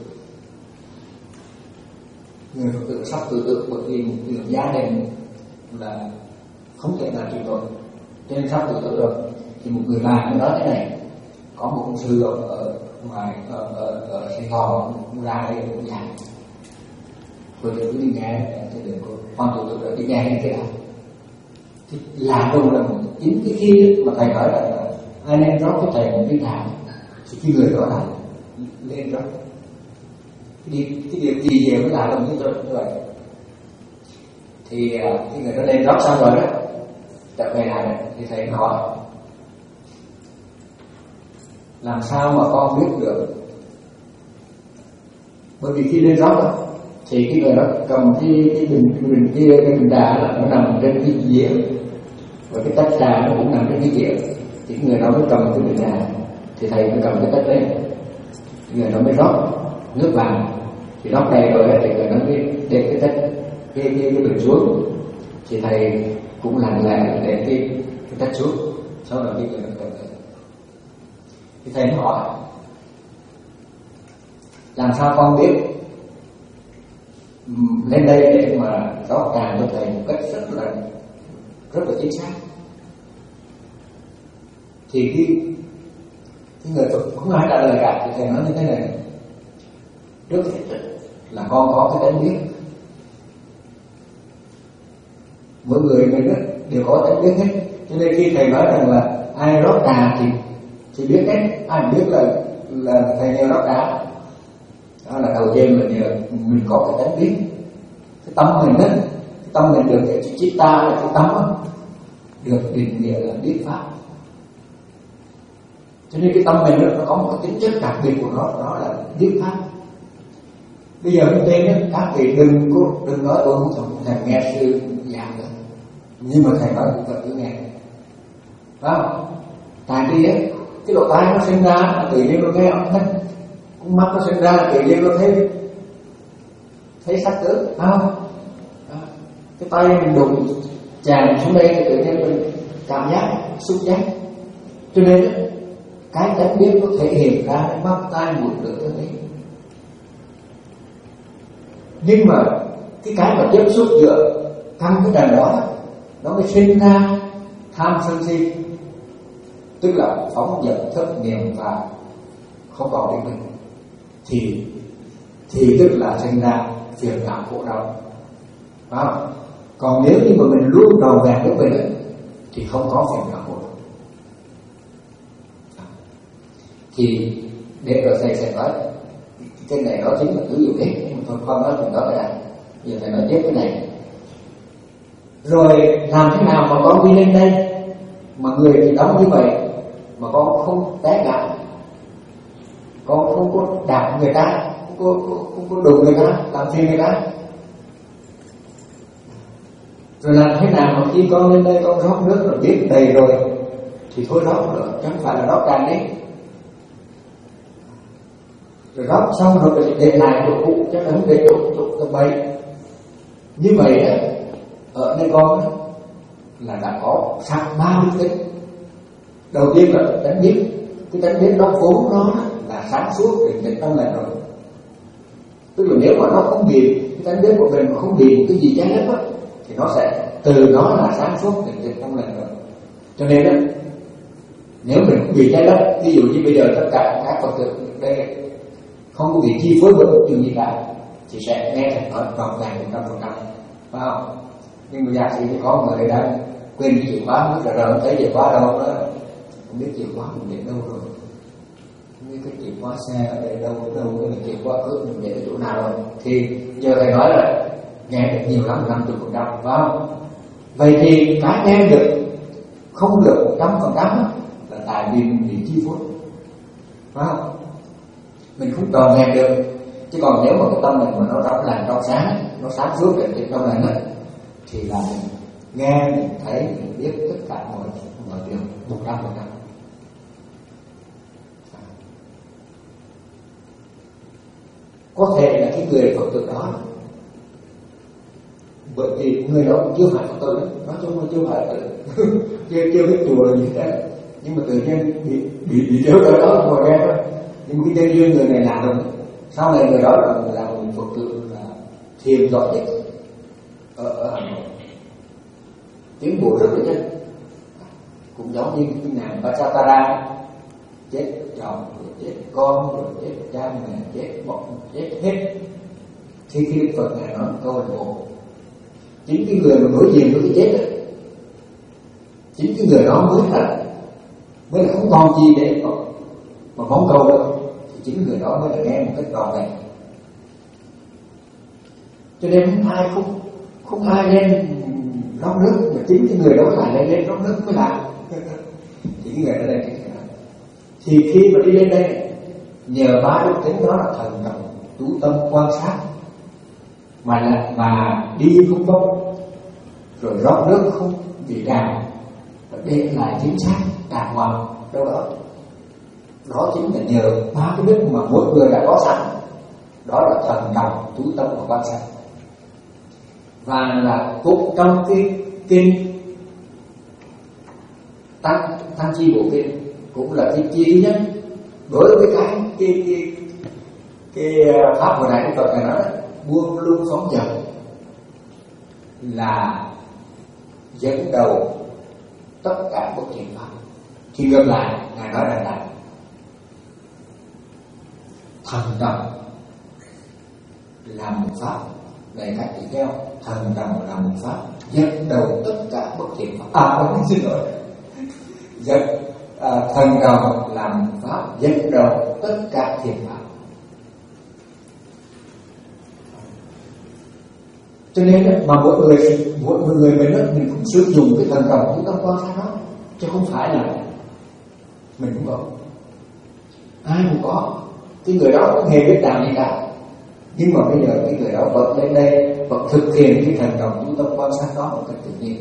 Người Phật tử sắp tự tử bởi vì một người gia đình là không thể nào chịu nổi, cho nên sắp tự tử rồi. Thì một người bạn mới nói thế này: có một ông sư ở, ở ngoài ở, ở, ở Sài Gòn ra đây cũng dạy, rồi cứ đi nghe thì đừng có con tự tử rồi đi nghe cái nào. Thì lạ luôn là một chính cái khi mà thầy nói là ai nên rót cho thầy một cái nào thì cái người đó là lên rót. Cái, cái điều gì về mới lạ luôn như vậy. Thì cái người đó lên rót xong rồi đó, trở về lại thì thầy hỏi làm sao mà con biết được. Bởi vì khi lên rót đó, thì cái người đó cầm cái cái bình cái bình kia cái bình trà là nó nằm trên cái dĩa, và cái tách trà nó cũng nằm trên cái dĩa. Thì cái người đó mới cầm cái bình trà, thì thầy mới cầm cái tách đấy, người đó mới rót nước vào. Thì rót đầy rồi thì người đó mới để cái tách cái cái, cái bình xuống. Thì thầy cũng lặng lẽ để cái cái tách xuống, sau đó cái người đó cầm lên. Thì thầy mới hỏi làm sao con biết lên đây để mà rót trà cho thầy một cách rất là rất là chính xác. Thì khi cái người không ai trả lời cả, thì thầy nói như thế này: trước hết là con có cái tánh biết, mỗi người mình đều có tánh biết hết. Cho nên khi thầy nói rằng là ai rót trà thì thì biết hết, ai biết là là thầy nhờ rót trà. Đó là đầu tiên là nhờ mình có cái tánh biết, cái tâm mình đó, cái tâm mình được cái chỉ ta là cái tâm đó, được định nghĩa là biết pháp. Cho nên cái tâm mình đó, nó có một cái tính chất đặc biệt của nó, đó là biết pháp. Bây giờ bên trên đó, các vị đừng có đừng nói tôi không thèm nghe sư giảng được, nhưng mà thầy nói cũng phải cứ nghe, phải không? Tại vì ấy, cái lỗ tai nó sinh ra tự nhiên nó nghe âm thanh, con mắt nó sinh ra tự nhiên nó thấy thấy sắc tướng, phải không? Cái tay mình đụng chạm xuống đây thì tự nhiên mình cảm giác xúc giác. Cho nên cái tánh biết nó thể hiện ra cái mắt tai mũi lưỡi thân ấy. Nhưng mà cái cái mà tiếp xúc giữa căn cái đàn đó, nó mới sinh ra tham sân si, tức là phóng dật thất niệm và không còn định mình, thì thì tức là sinh ra phiền não khổ đau, phải không? Còn nếu như mà mình luôn đầu vẹn với mình ấy, thì không có phiền não khổ đau. Thì để rồi thầy sẽ nói cái này đó chính là thứ dụ hết, nhưng mà thôi không nói chuyện đó cái này. Giờ thầy nói tiếp cái này. Rồi làm thế nào mà con đi lên đây mà người thì đóng như vậy mà con không té ngã, con không có đạp người ta, không có, không có đụng người ta, làm phiền người ta. Rồi làm thế nào mà khi con lên đây con rót nước rồi biết đầy rồi thì thôi rót nữa, chứ không phải là rót tràn đi. Rồi rót xong rồi để lại chỗ cũ, chứ không để chỗ chỗ tầng bảy. Như vậy á, ở đây con á, là đã có sẵn ba mươi tính. Đầu tiên là tánh biết, cái tánh biết nó vốn nó là sáng suốt để định tâm lành rồi. Tức là nếu mà nó không bị cái tánh biết của mình mà không bị cái gì trái đất á, thì nó sẽ từ nó là sáng suốt để định tâm lành rồi. Cho nên á, nếu mình không bị trái đất, ví dụ như bây giờ tất cả các Phật tử đây không có bị chi phối bởi một chuyện gì cả, thì sẽ nghe thầy nói trọn vẹn một trăm phần trăm, phải không? Nhưng mà giả sử thì có người đang quên cái chìa khóa, mất rồi thấy chìa khóa đâu đó, không biết chìa khóa mình để đâu rồi, không biết cái chìa khóa xe ở đây đâu đâu, cái chìa khóa cướp mình để ở chỗ nào rồi, thì giờ thầy nói là nghe được nhiều lắm, năm mươi phần trăm, phải không? Vậy thì cái nghe được không được một trăm phần trăm là tại vì mình bị chi phối, phải không? Mình không tròn vẹn được. Chứ còn nếu mà cái tâm mình mà nó trong lành trong sáng, nó sáng suốt để trong lành á, thì là mình nghe, mình thấy, mình biết tất cả mọi mọi điều một trăm phần trăm. Có thể là cái người Phật tử đó, bởi vì người đó chưa phải Phật tử, nói chung là chưa phải chưa chưa biết chùa gì hết, nhưng mà tự nhiên bị bị bị kéo tới đó ngồi nghe thôi. Nhưng mà cái tên duyên người này làm được, sau này người đó là là một Phật tử là thiền giỏi nhất ở, ở Hà Nội, tiến bộ rất là nhanh, cũng giống như cái nàng Bachatara, chết chồng rồi chết con rồi chết cha mẹ, chết bọn chết hết. Khi khi Đức Phật ngài nói câu là bộ, chính cái người mà đối diện với cái chết đó, chính cái người đó mới là mới là không còn gì để mà, mà mong cầu đâu, thì chính người đó mới là nghe một cách trọn vẹn. Cho nên không ai không không ai nên rót nước, mà chính cái người đó lại lên lên rót nước mới làm. Thì cái người đó là cái thì khi mà đi lên đây, nhờ ba đức tính đó là thần trọng chú tâm quan sát, mà là mà đi không bốc, rồi rót nước không bị tràn, để lại chính xác đàng hoàng đâu đó. Đó chính là nhờ ba cái đức mà mỗi người đã có sẵn, đó là thần trọng chú tâm và quan sát. Và là cũng trong cái kinh tăng tăng chi bộ kinh cũng là cái chi thứ nhất đối với cái cái cái, cái pháp của đại Đức Phật này, nói buông lưu phóng dật là dẫn đầu tất cả bất thiện pháp. Thì ngược lại, ngài nói rằng là thần đồng là một pháp, này các tỷ kheo, thần đồng là một pháp dẫn đầu tất cả bất thiện pháp. À, không xin lỗi, dẫn à, thần đồng là một pháp dẫn đầu tất cả thiện pháp. Cho nên mà mỗi người mỗi người mình đó, mình cũng sử dụng cái thần đồng của tâm quan sát đó, chứ không phải là mình cũng có, ai cũng có. Cái người đó không hề biết làm gì cả, nhưng mà bây giờ cái người đó vẫn lên đây vẫn thực hiện cái thần đồng chú tâm quan sát đó một cách tự nhiên.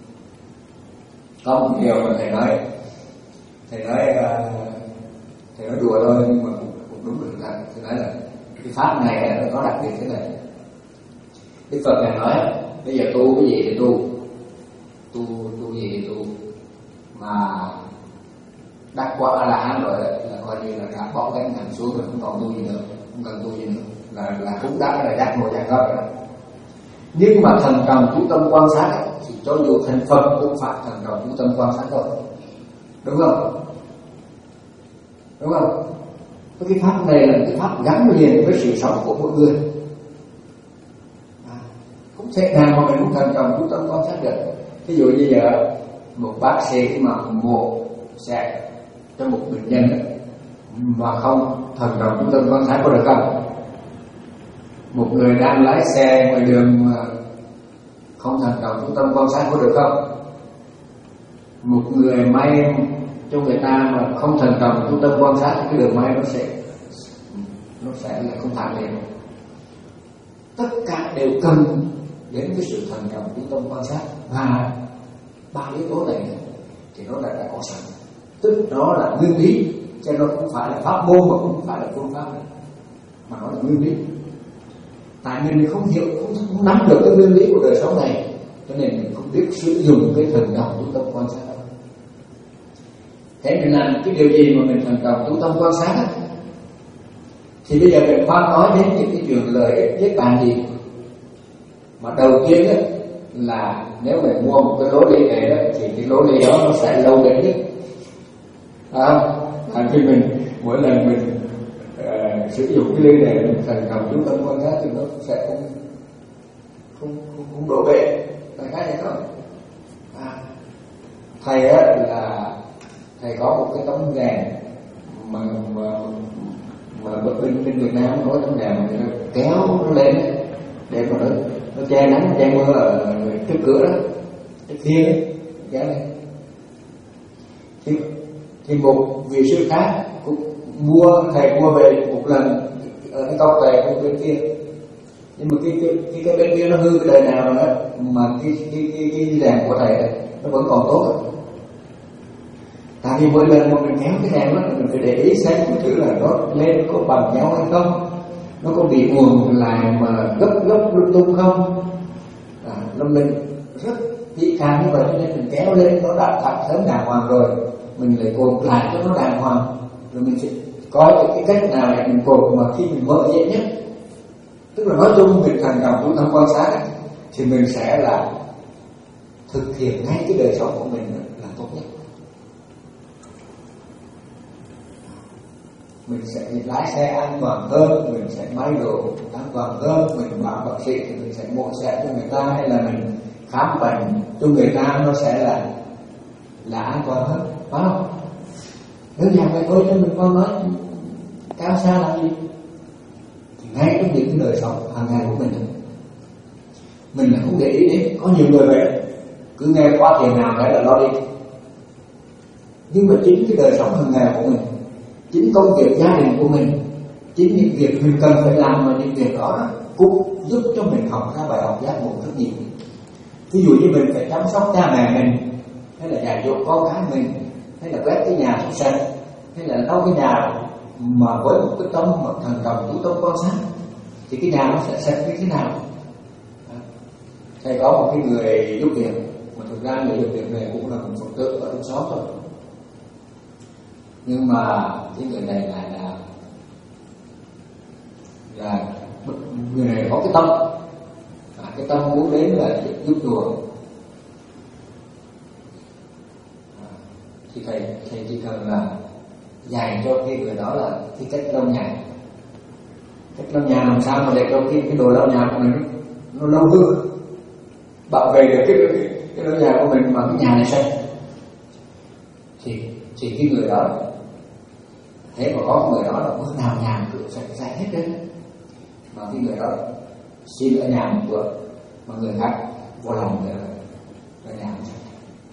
Có một điều mà thầy nói, thầy nói thầy nói đùa thôi, nhưng mà cũng, cũng đúng được thật. Thầy nói là cái pháp này nó có đặc biệt thế này. Đức Phật ngài nói bây giờ tu cái gì thì tu, tu tu gì thì tu, mà đắc quả A La Hán rồi là coi như là đã bỏ gánh nặng xuống rồi, không còn tu gì nữa, không cần tu gì nữa, là là cũng đã là giác ngộ giác ngộ rồi. Nhưng mà thần đồng chú tâm quan sát thì cho dù thành Phật cũng phải thần đồng chú tâm quan sát thôi, đúng không? Đúng không? Cái pháp này là cái pháp gắn liền với sự sống của mỗi người. Không thể nào mà mình cũng thần đồng chú tâm quan sát được. Ví dụ như giờ một bác sĩ mà mổ xẻ cho một bệnh nhân mà không thần đồng chú tâm quan sát có được không? Một người đang lái xe ngoài đường mà không thần đồng chú tâm quan sát có được không? Một người may cho người ta mà không thần đồng chú tâm quan sát thì cái đường may nó sẽ nó sẽ là không thành liền. Tất cả đều cần đến cái sự thần trọng chú tâm quan sát, và ba yếu tố này thì nó đã, đã có sẵn, tức nó là nguyên lý, cho nó không phải là pháp môn mà cũng không phải là phương pháp này, mà nó là nguyên lý. Tại mình không hiểu, không, không nắm được cái nguyên lý của đời sống này, cho nên mình không biết sử dụng cái thần trọng chú tâm quan sát đó. Thế mình làm cái điều gì mà mình thần trọng chú tâm quan sát đó, thì bây giờ mình khoan nói đến những cái chuyện lợi ích với bạn gì. Mà đầu tiên ấy, là nếu mình mua một cái lỗ ly này đó, thì cái lỗ ly đó nó sẽ lâu bền nhất. À, à, khi mình mỗi lần mình uh, sử dụng cái ly này, mình thần trọng chú tâm quan sát thì nó sẽ không không không, không đổ bể, đại khái này thôi. À, thầy á, là thầy có một cái tấm đèn mà mà mà bên bên Việt Nam có tấm đèn mà người ta kéo nó lên ấy, để mà nó nó che nắng che mưa ở trước cửa đó, cái kia đấy, kéo lên. Thì, thì một vị sư khác cũng mua, thầy mua về một lần ở cái góc về cái bên kia, nhưng mà cái cái cái, cái bên kia nó hư cái đời nào rồi đó, mà cái cái cái cái đèn của thầy nó vẫn còn tốt. Tại vì mỗi lần mà mình kéo cái đèn đó mình phải để ý xem cái thử là nó lên có bằng nhau hay không, nó có bị nguồn lại mà gấp gấp lung tung không. À, nó mình rất kỹ càng như vậy cho nên mình kéo lên nó đã thật sớm đàng hoàng rồi, mình lại cột lại cho nó đàng hoàng, rồi mình sẽ có cái cách nào để mình cột mà khi mình mở dễ nhất. Tức là nói chung mình thành đồng chú tâm quan sát thì mình sẽ là thực hiện ngay cái đời sống của mình là tốt nhất. Mình sẽ lái xe an toàn hơn, mình sẽ may đồ an toàn hơn, mình bảo bác sĩ thì mình sẽ mổ xẻ cho người ta, hay là mình khám bệnh cho người ta nó sẽ là là an toàn hơn, phải không? Đơn giản vậy thôi, cho mình con nói cao xa làm gì. Thì ngay trong những cái đời sống hàng ngày của mình, mình là không để ý đến. Có nhiều người vậy cứ nghe qua tiền nào cái là lo đi, nhưng mà chính cái đời sống hàng ngày của mình, chính công việc gia đình của mình, chính những việc mình cần phải làm, mà những việc đó cũng giúp cho mình học ra bài học giác ngộ rất nhiều. Ví dụ như mình phải chăm sóc cha mẹ mình, hay là dạy dỗ con cái mình, hay là quét cái nhà sạch sạch, hay là lau cái nhà mà với một cái tâm mà thần đồng chú tâm quan sát, thì cái nhà nó sẽ sạch như thế nào. Thầy có một cái người giúp việc, mà thực ra người giúp việc này cũng là một Phật tử ở trong xóm thôi, nhưng mà cái người này lại là là người này có cái tâm, à, cái tâm muốn đến là giúp chùa. À, thì thầy thầy chỉ cần là dạy cho cái người đó là cái cách lau nhà, cách lau nhà làm sao mà để cho cái cái đồ lau nhà của mình nó lâu hư, bảo vệ được cái cái, cái lau nhà của mình mà cái nhà này sạch, thì thì cái người đó, thế mà có người đó là bước nào nhà cửa sạch sẽ hết đấy, mà cái người đó xin ở nhà một bữa mà người khác vô lòng để ở nhà không sạch.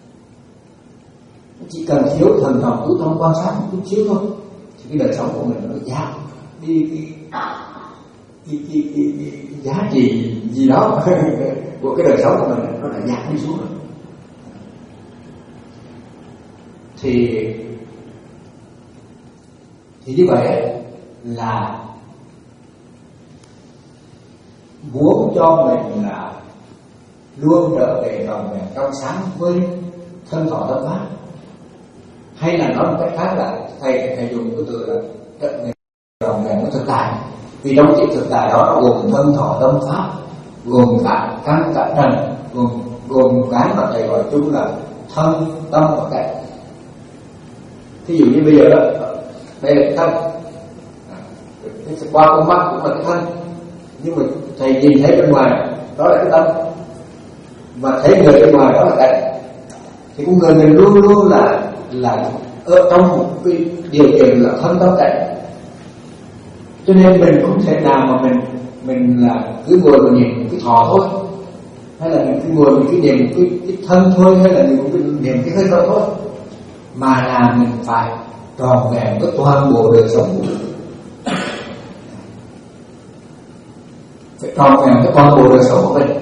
Chỉ cần thiếu thần trọng chú tâm quan sát một chút xíu thôi, thì cái đời sống của mình nó giảm đi cái cái, cái, cái, cái, cái giá trị gì đó của cái đời sống của mình nó lại giảm đi xuống rồi. Thì thì như vậy là muốn cho mình là luôn trở về tròn vẹn trong sáng với thân thọ tâm pháp, hay là nói một cách khác là thầy thầy dùng cái từ là trở về tròn vẹn với thực tại. Vì trong cái thực tại đó nó gồm thân thọ tâm pháp, gồm cả căn cả trần, gồm gồm cái mà thầy gọi chung là thân tâm và cảnh. Ví dụ như bây giờ đó, đây là cái thân, qua con mắt cũng là cái thân, nhưng mà thầy nhìn thấy bên ngoài đó là cái tâm, và thấy người bên ngoài đó là cảnh. Thì con người mình luôn luôn là là ở trong một cái điều kiện là thân tâm cảnh, cho nên mình không thể nào mà mình mình là cứ ngồi mà nhìn cái thọ thôi, hay là mình cứ ngồi mình cứ niệm cái, cái thân thôi, hay là mình cứ niệm cái hơi thở thôi, mà là mình phải tròn vẹn với toàn bộ đời sống của mình, phải tròn vẹn với toàn bộ đời sống của mình.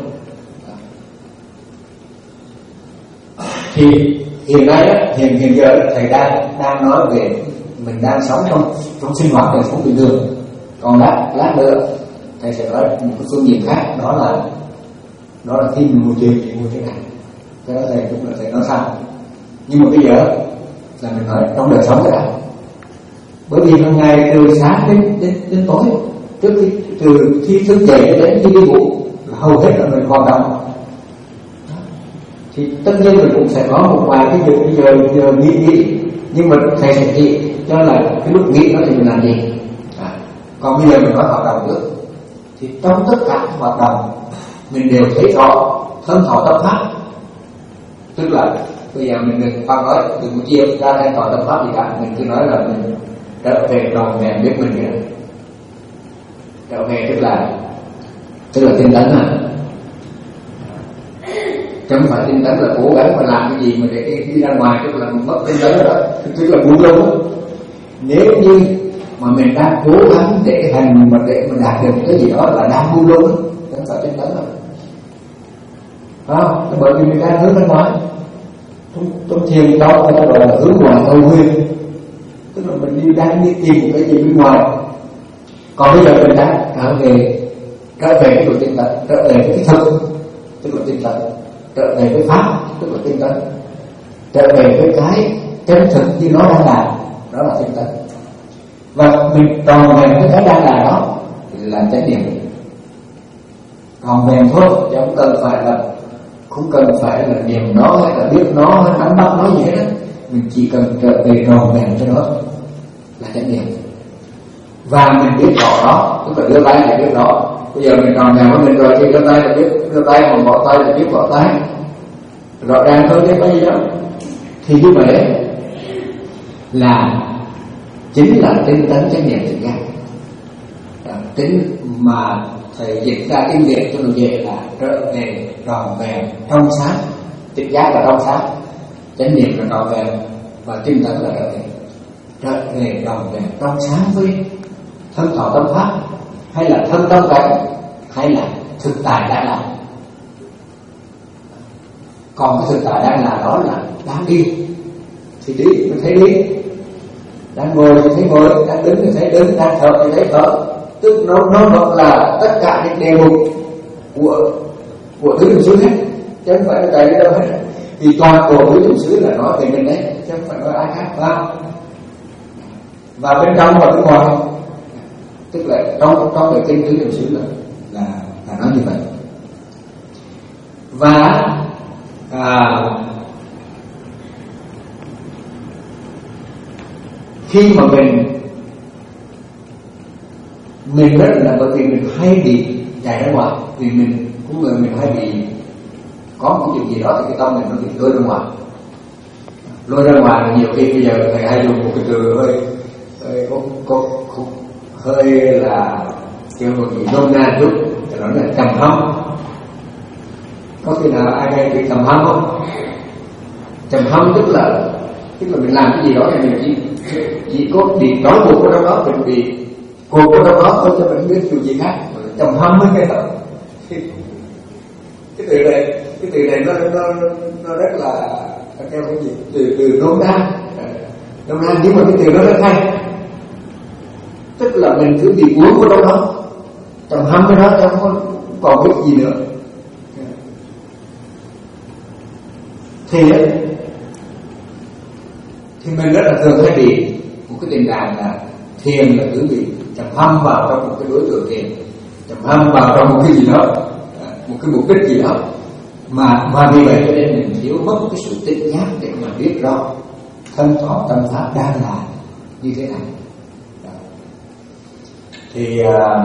Thì hiện nay á, hiện hiện giờ thầy đang đang nói về mình đang sống trong trong sinh hoạt đời sống bình thường, còn lát lát nữa thầy sẽ nói một cái phương diện khác, đó là đó là khi mình mua tiền thì mua thế nào, cái đó thầy cũng là thầy nói sau. Nhưng mà bây giờ là mình nói trong đời sống cái nào, bởi vì hàng ngày từ sáng đến đến, đến tối, trước khi từ khi thức dậy đến khi đi ngủ là hầu hết là mình hoạt động. Thì tất nhiên mình cũng sẽ có một vài cái giờ giờ, giờ nghỉ nghỉ, nhưng mà thầy sẽ chỉ cho là cái lúc nghỉ đó thì mình làm gì. À, còn bây giờ mình nói hoạt động nữa, thì trong tất cả các hoạt động mình đều thấy rõ thân thọ tâm pháp. Tức là bây giờ mình đừng khoan nói đừng có chia ra thân thọ tâm pháp gì cả, mình cứ nói là mình trở về tròn vẹn biết mình kìa. Trở về tức là tức là tinh tấn à, chứ không phải tinh tấn là cố gắng mà làm cái gì mà để đi ra ngoài, tức là mất tinh tấn đó, tức là buông lung. Nếu như mà mình đang cố gắng để hành mà để mà đạt được cái gì đó là đang buông lung, không phải tinh tấn đâu. Không, bởi vì mình đang hướng ra ngoài. Trong, trong thiền đó người ta gọi là hướng ngoại cầu nguyên, tức là mình đi đang đi tìm một cái gì bên ngoài. Còn bây giờ mình đang trở về trở về cái độ tinh tấn, trở về cái thực, tức là tinh tấn, trở về với pháp, tức là tinh tấn, trở về với cái chân thực như nó đang là, đó là tinh tấn. Và mình tròn vẹn với cái đang là đó là chánh niệm. Tròn vẹn thôi, chứ không cần phải là không cần phải là niệm nó hay là biết nó hay nắm bắt nó gì hết á. Mình chỉ cần trở về tròn vẹn cho nó là chánh niệm. Và mình biết rõ đó, tức là đưa tay là biết rõ. Bây giờ mình tròn vẹn với mình rồi thì đưa tay là biết, đưa tay mà bỏ tay là biết bỏ tay. Rõ ràng hơn chứ có gì đó. Thì như vậy là chính là tinh tấn chánh niệm tỉnh giác. Tính mà thầy dịch ra tiếng Việt cho nó dễ là trở về tròn vẹn trong sáng. Tỉnh giác là trong sáng, chánh niệm là tròn vẹn, và tinh tấn là trở về trở về tròn vẹn trong sáng với thân thọ tâm pháp, hay là thân tâm cảnh, hay là thực tại đã làm. Còn cái thực tại đang là đó là đang đi thì đi, mình thấy đi, đang ngồi thì thấy ngồi, đang đứng thì thấy đứng, đang thở thì thấy thở. Tức nó nó vẫn là tất cả những đề mục của của tứ niệm xứ hết, chứ không phải là chạy đi đâu hết. Thì toàn bộ tứ niệm xứ là nói về mình đấy, chứ không phải nói ai khác, phải không? Và bên trong và bên ngoài, tức là trong trong cái kinh tứ niệm xứ là là là nói như vậy. Và à, khi mà mình mình rất là bởi vì mình hay bị chạy ra ngoài, vì mình cũng người mình hay bị có một chuyện gì đó thì cái tâm mình nó bị lôi ra ngoài, lôi ra ngoài là nhiều khi bây giờ thầy hay dùng một cái từ hơi hơi có có hơi là kêu một gì nôm na chút, thì nó là trầm hâm. Có khi nào ai nghe bị trầm hâm không? Trầm hâm tức là tức là mình làm cái gì đó thì mình chỉ chỉ có bị trói buộc ở trong đó, mình bị cột ở trong đó thôi, cho mình biết điều gì khác. Trầm hâm mới nghe đâu. Cái từ này cái từ này nó nó nó rất là theo cái gì từ từ nôm na nôm na, nhưng mà cái từ nó rất hay, tức là mình cứ bị cuốn vào trong đó, trầm hâm với nó, chứ không còn biết gì nữa. Thì thì mình rất là thường hay bị một cái tình trạng là thiền là cứ bị trầm hâm vào trong một cái đối tượng thiền, trầm hâm vào trong một cái gì đó, một cái mục đích gì đó, mà mà vì vậy cho nên mình thiếu mất cái sự tinh giác để mà biết rõ thân thọ tâm pháp đang là như thế nào. Đó. Thì à,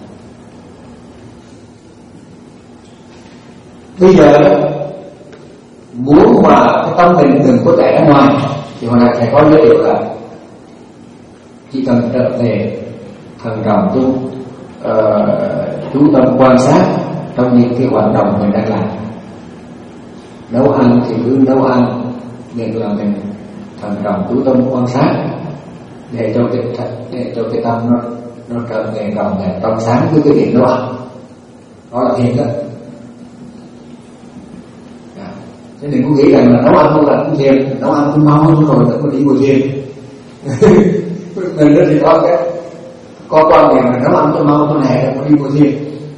bây giờ muốn mà cái tâm mình đừng có chạy ra ngoài thì hồi nãy thầy có giới thiệu là chỉ cần trở về thần trọng tu, uh, chú tâm quan sát trong những cái hoạt động mình đang làm. Nấu ăn thì cứ nấu ăn, nhưng là mình thần trọng chú tâm quan sát để cho cái để cho cái tâm nó nó trở về tròn vẹn trong sáng với cái việc nấu ăn. Đó là thiền đó. Thế đừng có nghĩ rằng là nấu ăn không là cũng thiền, nấu ăn cũng mau rồi mới đi ngồi thiền. Mình rất thì có cái có quan niệm là nấu ăn cho mau cho này là mới đi ngồi thiền.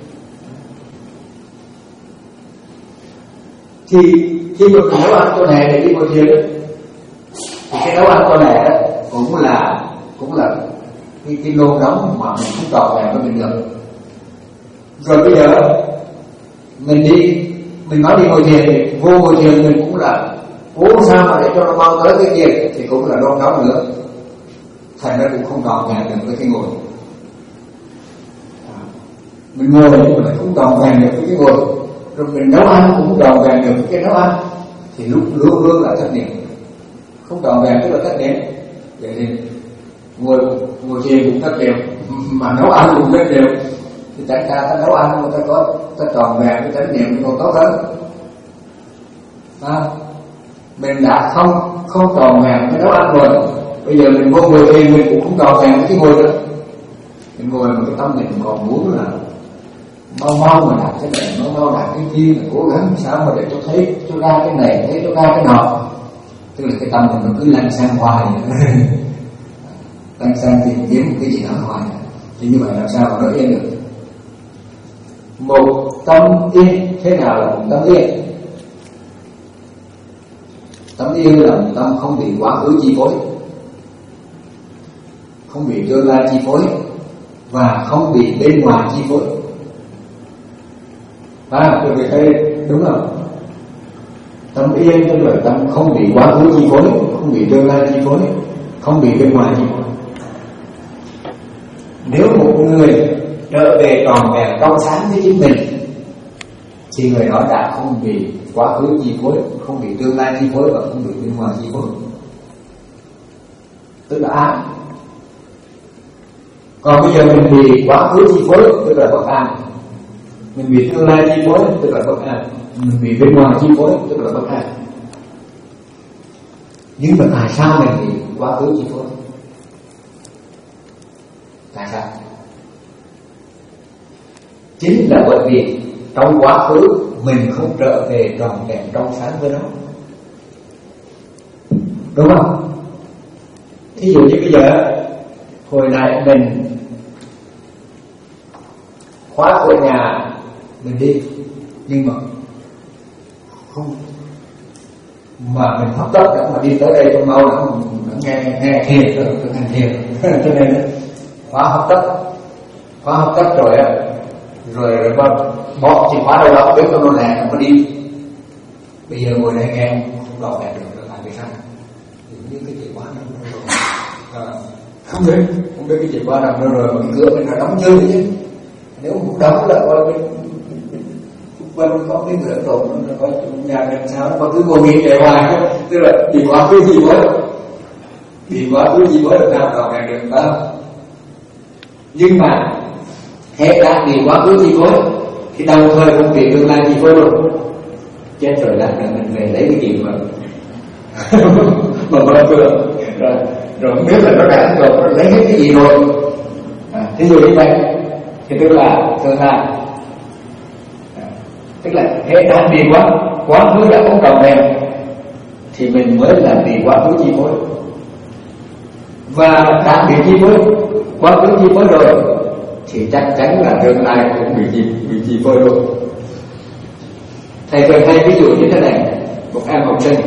Thì khi mà mình nấu ăn cho này để đi ngồi thiền thì cái nấu ăn cho này cũng là cũng là cái cái lô đóng mà mình không trọn vẹn với mình được. Rồi bây giờ mình đi mình nói đi ngồi thiền thì vô ngồi thiền mình cũng là cố sao mà để cho nó mau tới cái thiền thì cũng là đôn đóng nữa, thành ra cũng không trọn vẹn được với cái ngồi. Mình ngồi nhưng mà lại không trọn vẹn được với cái ngồi, rồi mình nấu ăn cũng không trọn vẹn được với cái nấu ăn, thì lúc luôn luôn là thất niệm, không trọn vẹn tức là thất niệm. Vậy thì ngồi ngồi thiền cũng thất niệm, mà nấu ăn cũng thất niệm, thì chẳng ra ta nấu ăn mà ta có ta tròn vẹn cái chánh niệm còn tốt hơn. À, mình đã không không tròn vẹn cái nấu ăn rồi Bây giờ mình vô ngồi thiền mình cũng không còn ràng cái ngồi nữa, mình ngồi mà cái tâm mình còn muốn là mau mau mà đạt cái này, mau mau đạt cái kia, cố gắng sao mà để cho thấy cho ra cái này, thấy cho ra cái nọ. Tức là cái tâm mình nó cứ lăn sang hoài lăn sang tìm kiếm một cái gì đó hoài, thì như vậy làm sao mà nó yên được? Một tâm yên. Thế nào là một tâm yên? Tâm yên là một tâm không bị quá khứ chi phối, không bị tương lai chi phối, và không bị bên ngoài chi phối. À, quý vị thấy đúng không? Tâm yên tức là tâm không bị quá khứ chi phối, không bị tương lai chi phối, không bị bên ngoài chi phối. Nếu một người trở về tròn vẹn trong sáng với chính mình, thì người đó đã không bị quá khứ chi phối, không bị tương lai chi phối và không bị bên ngoài chi phối. Tức là an. Còn bây giờ mình bị quá khứ chi phối tức là bất an, mình bị tương lai chi phối tức là bất an, mình bị bên ngoài chi phối tức là bất an. Nhưng mà tại sao mình bị quá khứ chi phối? Tại sao? Chính là bởi vì trong quá khứ mình không trở về tròn vẹn trong sáng với nó, đúng không? Thí dụ như bây giờ hồi nãy mình khóa cửa nhà mình đi, nhưng mà không, mà mình hấp tấp để mà đi tới đây cho mau lắm nghe nghe thiền rồi thực hành thiền cho nên khóa hấp tấp, khóa hấp tấp rồi á, rồi rồi bỏ chìa khóa đâu đó biết cho nó lẹ nó đi. Bây giờ ngồi đây nghe không đọc đẹp được rồi, tại vì sao? Như cái chìa khóa nó không biết, không biết cái chìa khóa nằm đâu rồi mà cái cửa mình là đóng như vậy chứ. Nếu không đóng là coi bên bên có cái cửa trộn, nó có nhà mình sao nó có cứ ngồi nghỉ để hoài, tức là bị quá khứ gì mới bị quá khứ gì mới được nào đọc đẹp được không? Nhưng mà hết đã bị quá khứ chi phối thì đồng thời không bị tương lai chi phối luôn. Chết rồi lát nữa mình về lấy cái gì mà mà mở cửa rồi rồi không biết là nó đã rồi nó lấy hết cái gì rồi. À, thí dụ như vậy thì tức là tương lai, à, tức là hết đã bị quá quá khứ đã không còn đèn thì mình mới là bị quá khứ chi phối, và đã bị chi phối quá khứ chi phối rồi thì chắc chắn là tương lai cũng bị chi, bị chi phối luôn. Thầy thường hay ví dụ như thế này: một em học sinh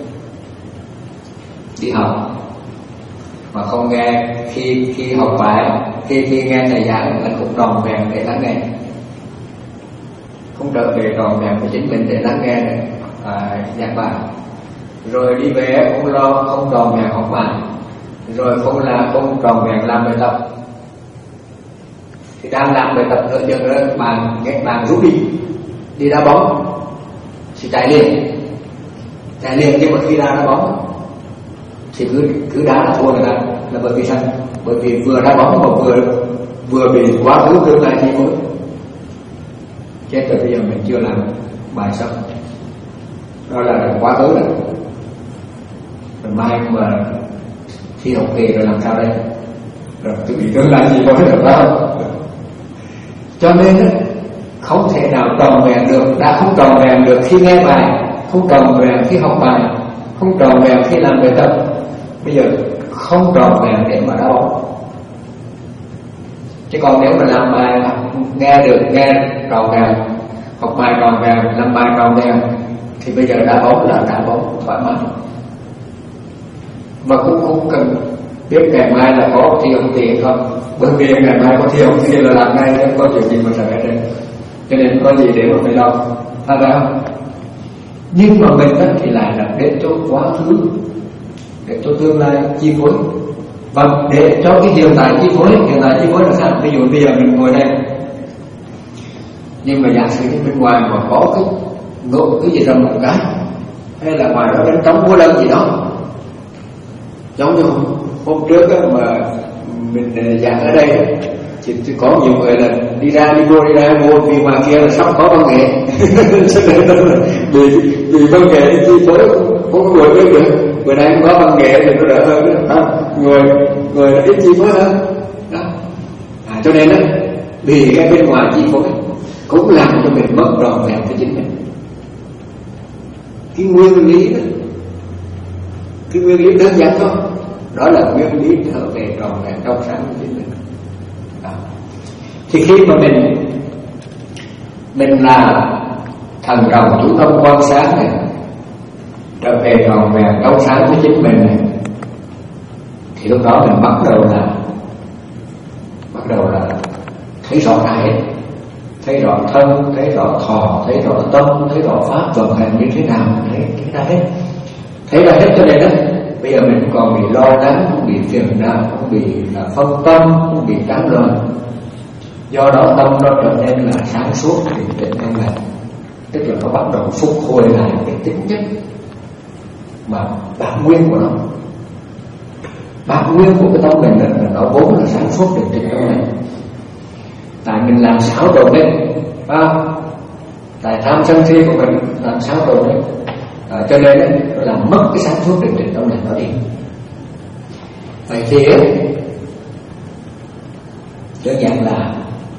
đi học mà không nghe, khi khi học bài, khi khi nghe thầy giảng là cũng tròn vẹn để lắng nghe, không trở về tròn vẹn của chính mình để lắng nghe à, giảng bài, rồi đi về không lo, không tròn vẹn học bài, rồi không là không tròn vẹn làm bài tập, thì đang làm bài tập rồi dần rồi bàn ghét bàn rút đi đi đá bóng thì chạy liền chạy liền nhưng mà khi ra đá bóng thì cứ cứ đá là thua người ta, là bởi vì sao? Bởi vì vừa đá bóng mà vừa vừa bị quá khứ tương lai chi phối. Chết rồi, bây giờ mình chưa làm bài xong, đó là quá khứ rồi. Rồi mai mà thi học kỳ rồi làm sao đây? Rồi tôi bị tương lai chi phối được đó. Cho nên không thể nào tròn vẹn được, đã không tròn vẹn được khi nghe bài, không tròn vẹn khi học bài, không tròn vẹn khi làm bài tập, bây giờ không tròn vẹn để mà đá bóng. Chứ còn nếu mà làm bài nghe được, nghe tròn vẹn, học bài tròn vẹn, làm bài tròn vẹn, thì bây giờ đá bóng là đá bóng thoải mái, và cũng không cần biết ngày mai là có thi học kỳ không, bởi vì ngày mai có thi học kỳ là làm ngay, không có chuyện gì mà sợ hết. Cho nên có gì để mà phải lo, phải không? Nhưng mà mình đó thì lại là để cho quá khứ, để cho tương lai chi phối, và để cho cái hiện tại chi phối. Hiện tại chi phối là sao? Ví dụ bây giờ mình ngồi đây, nhưng mà giả sử bên ngoài mà có cái ngộ cái gì rầm một cái, hay là ngoài đó đánh trống múa lân gì đó, giống như hôm trước đó mà mình giảng ở đây thì, thì có nhiều người là đi ra đi vô đi ra vô vì ngoài kia là sắp có văn nghệ cho nên là vì vì văn nghệ chi phối không có người biết được, bữa nay có văn nghệ thì nó đỡ hơn đó. Người người nó ít chi phối hơn đó. À, cho nên đó, vì cái bên ngoài chi phối cũng làm cho mình mất tròn vẹn với chính mình. Cái nguyên lý đó, cái nguyên lý đơn giản thôi, đó là nguyên lý trở về tròn vẹn trong sáng của chính mình đó. Thì khi mà mình mình là thần rồng chủ tâm quan sát này, trở về tròn vẹn trong sáng của chính mình này, thì lúc đó mình bắt đầu là bắt đầu là thấy rõ ràng, thấy rõ thân, thấy rõ thọ, thấy rõ tâm, thấy rõ pháp vận hành như thế nào, thấy thấy ra hết, thấy ra hết. Cho nên đó, bây giờ mình không còn bị lo lắng, không bị phiền não, không bị là phân tâm, không bị tán loạn. Do đó tâm nó trở nên là sáng suốt, bình tĩnh, an lành. Tức là nó bắt đầu phục hồi lại cái tính chất mà bản nguyên của nó. Bản nguyên của cái tâm mình là nó vốn là sáng suốt, bình tĩnh, an lành. Tại mình làm xáo trộn đấy, phải không? Tại tham sân si của mình làm xáo trộn đấy, à, cho nên đấy, nó làm mất cái sáng suốt bình tĩnh trong này nó đi. Vậy thì đơn giản là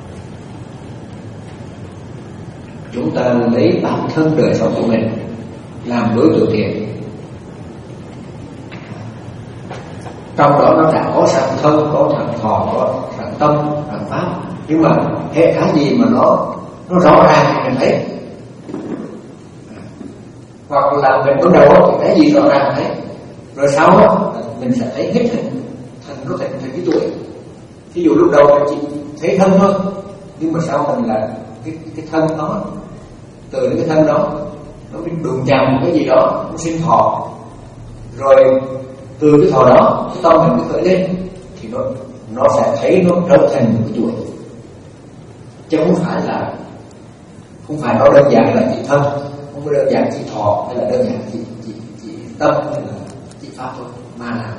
chúng ta lấy bản thân đời sống của mình làm đối tượng thiện. Trong đó nó đã có sẵn thân, có sẵn thọ, có sẵn tâm, sẵn pháp. Nhưng mà hệ cái gì mà nó nó rõ ràng thì mình thấy, hoặc là mình có đầu thì cái gì rõ ràng thấy, rồi sau đó mình sẽ thấy hết hình thành nó thành thành cái tuổi. Ví dụ lúc đầu mình chỉ thấy thân thôi, nhưng mà sau mình là cái cái thân đó, từ cái thân đó nó bị đụng chạm cái gì đó, nó sinh thọ, rồi từ cái thọ đó cái tâm mình cứ khởi lên thì nó nó sẽ thấy nó trở thành một cái chuỗi, chứ không phải là không phải nó đơn giản là chỉ thân, không có đơn giản chỉ thọ, hay là đơn giản chỉ chỉ chỉ tâm, hay là chỉ pháp thôi, mà là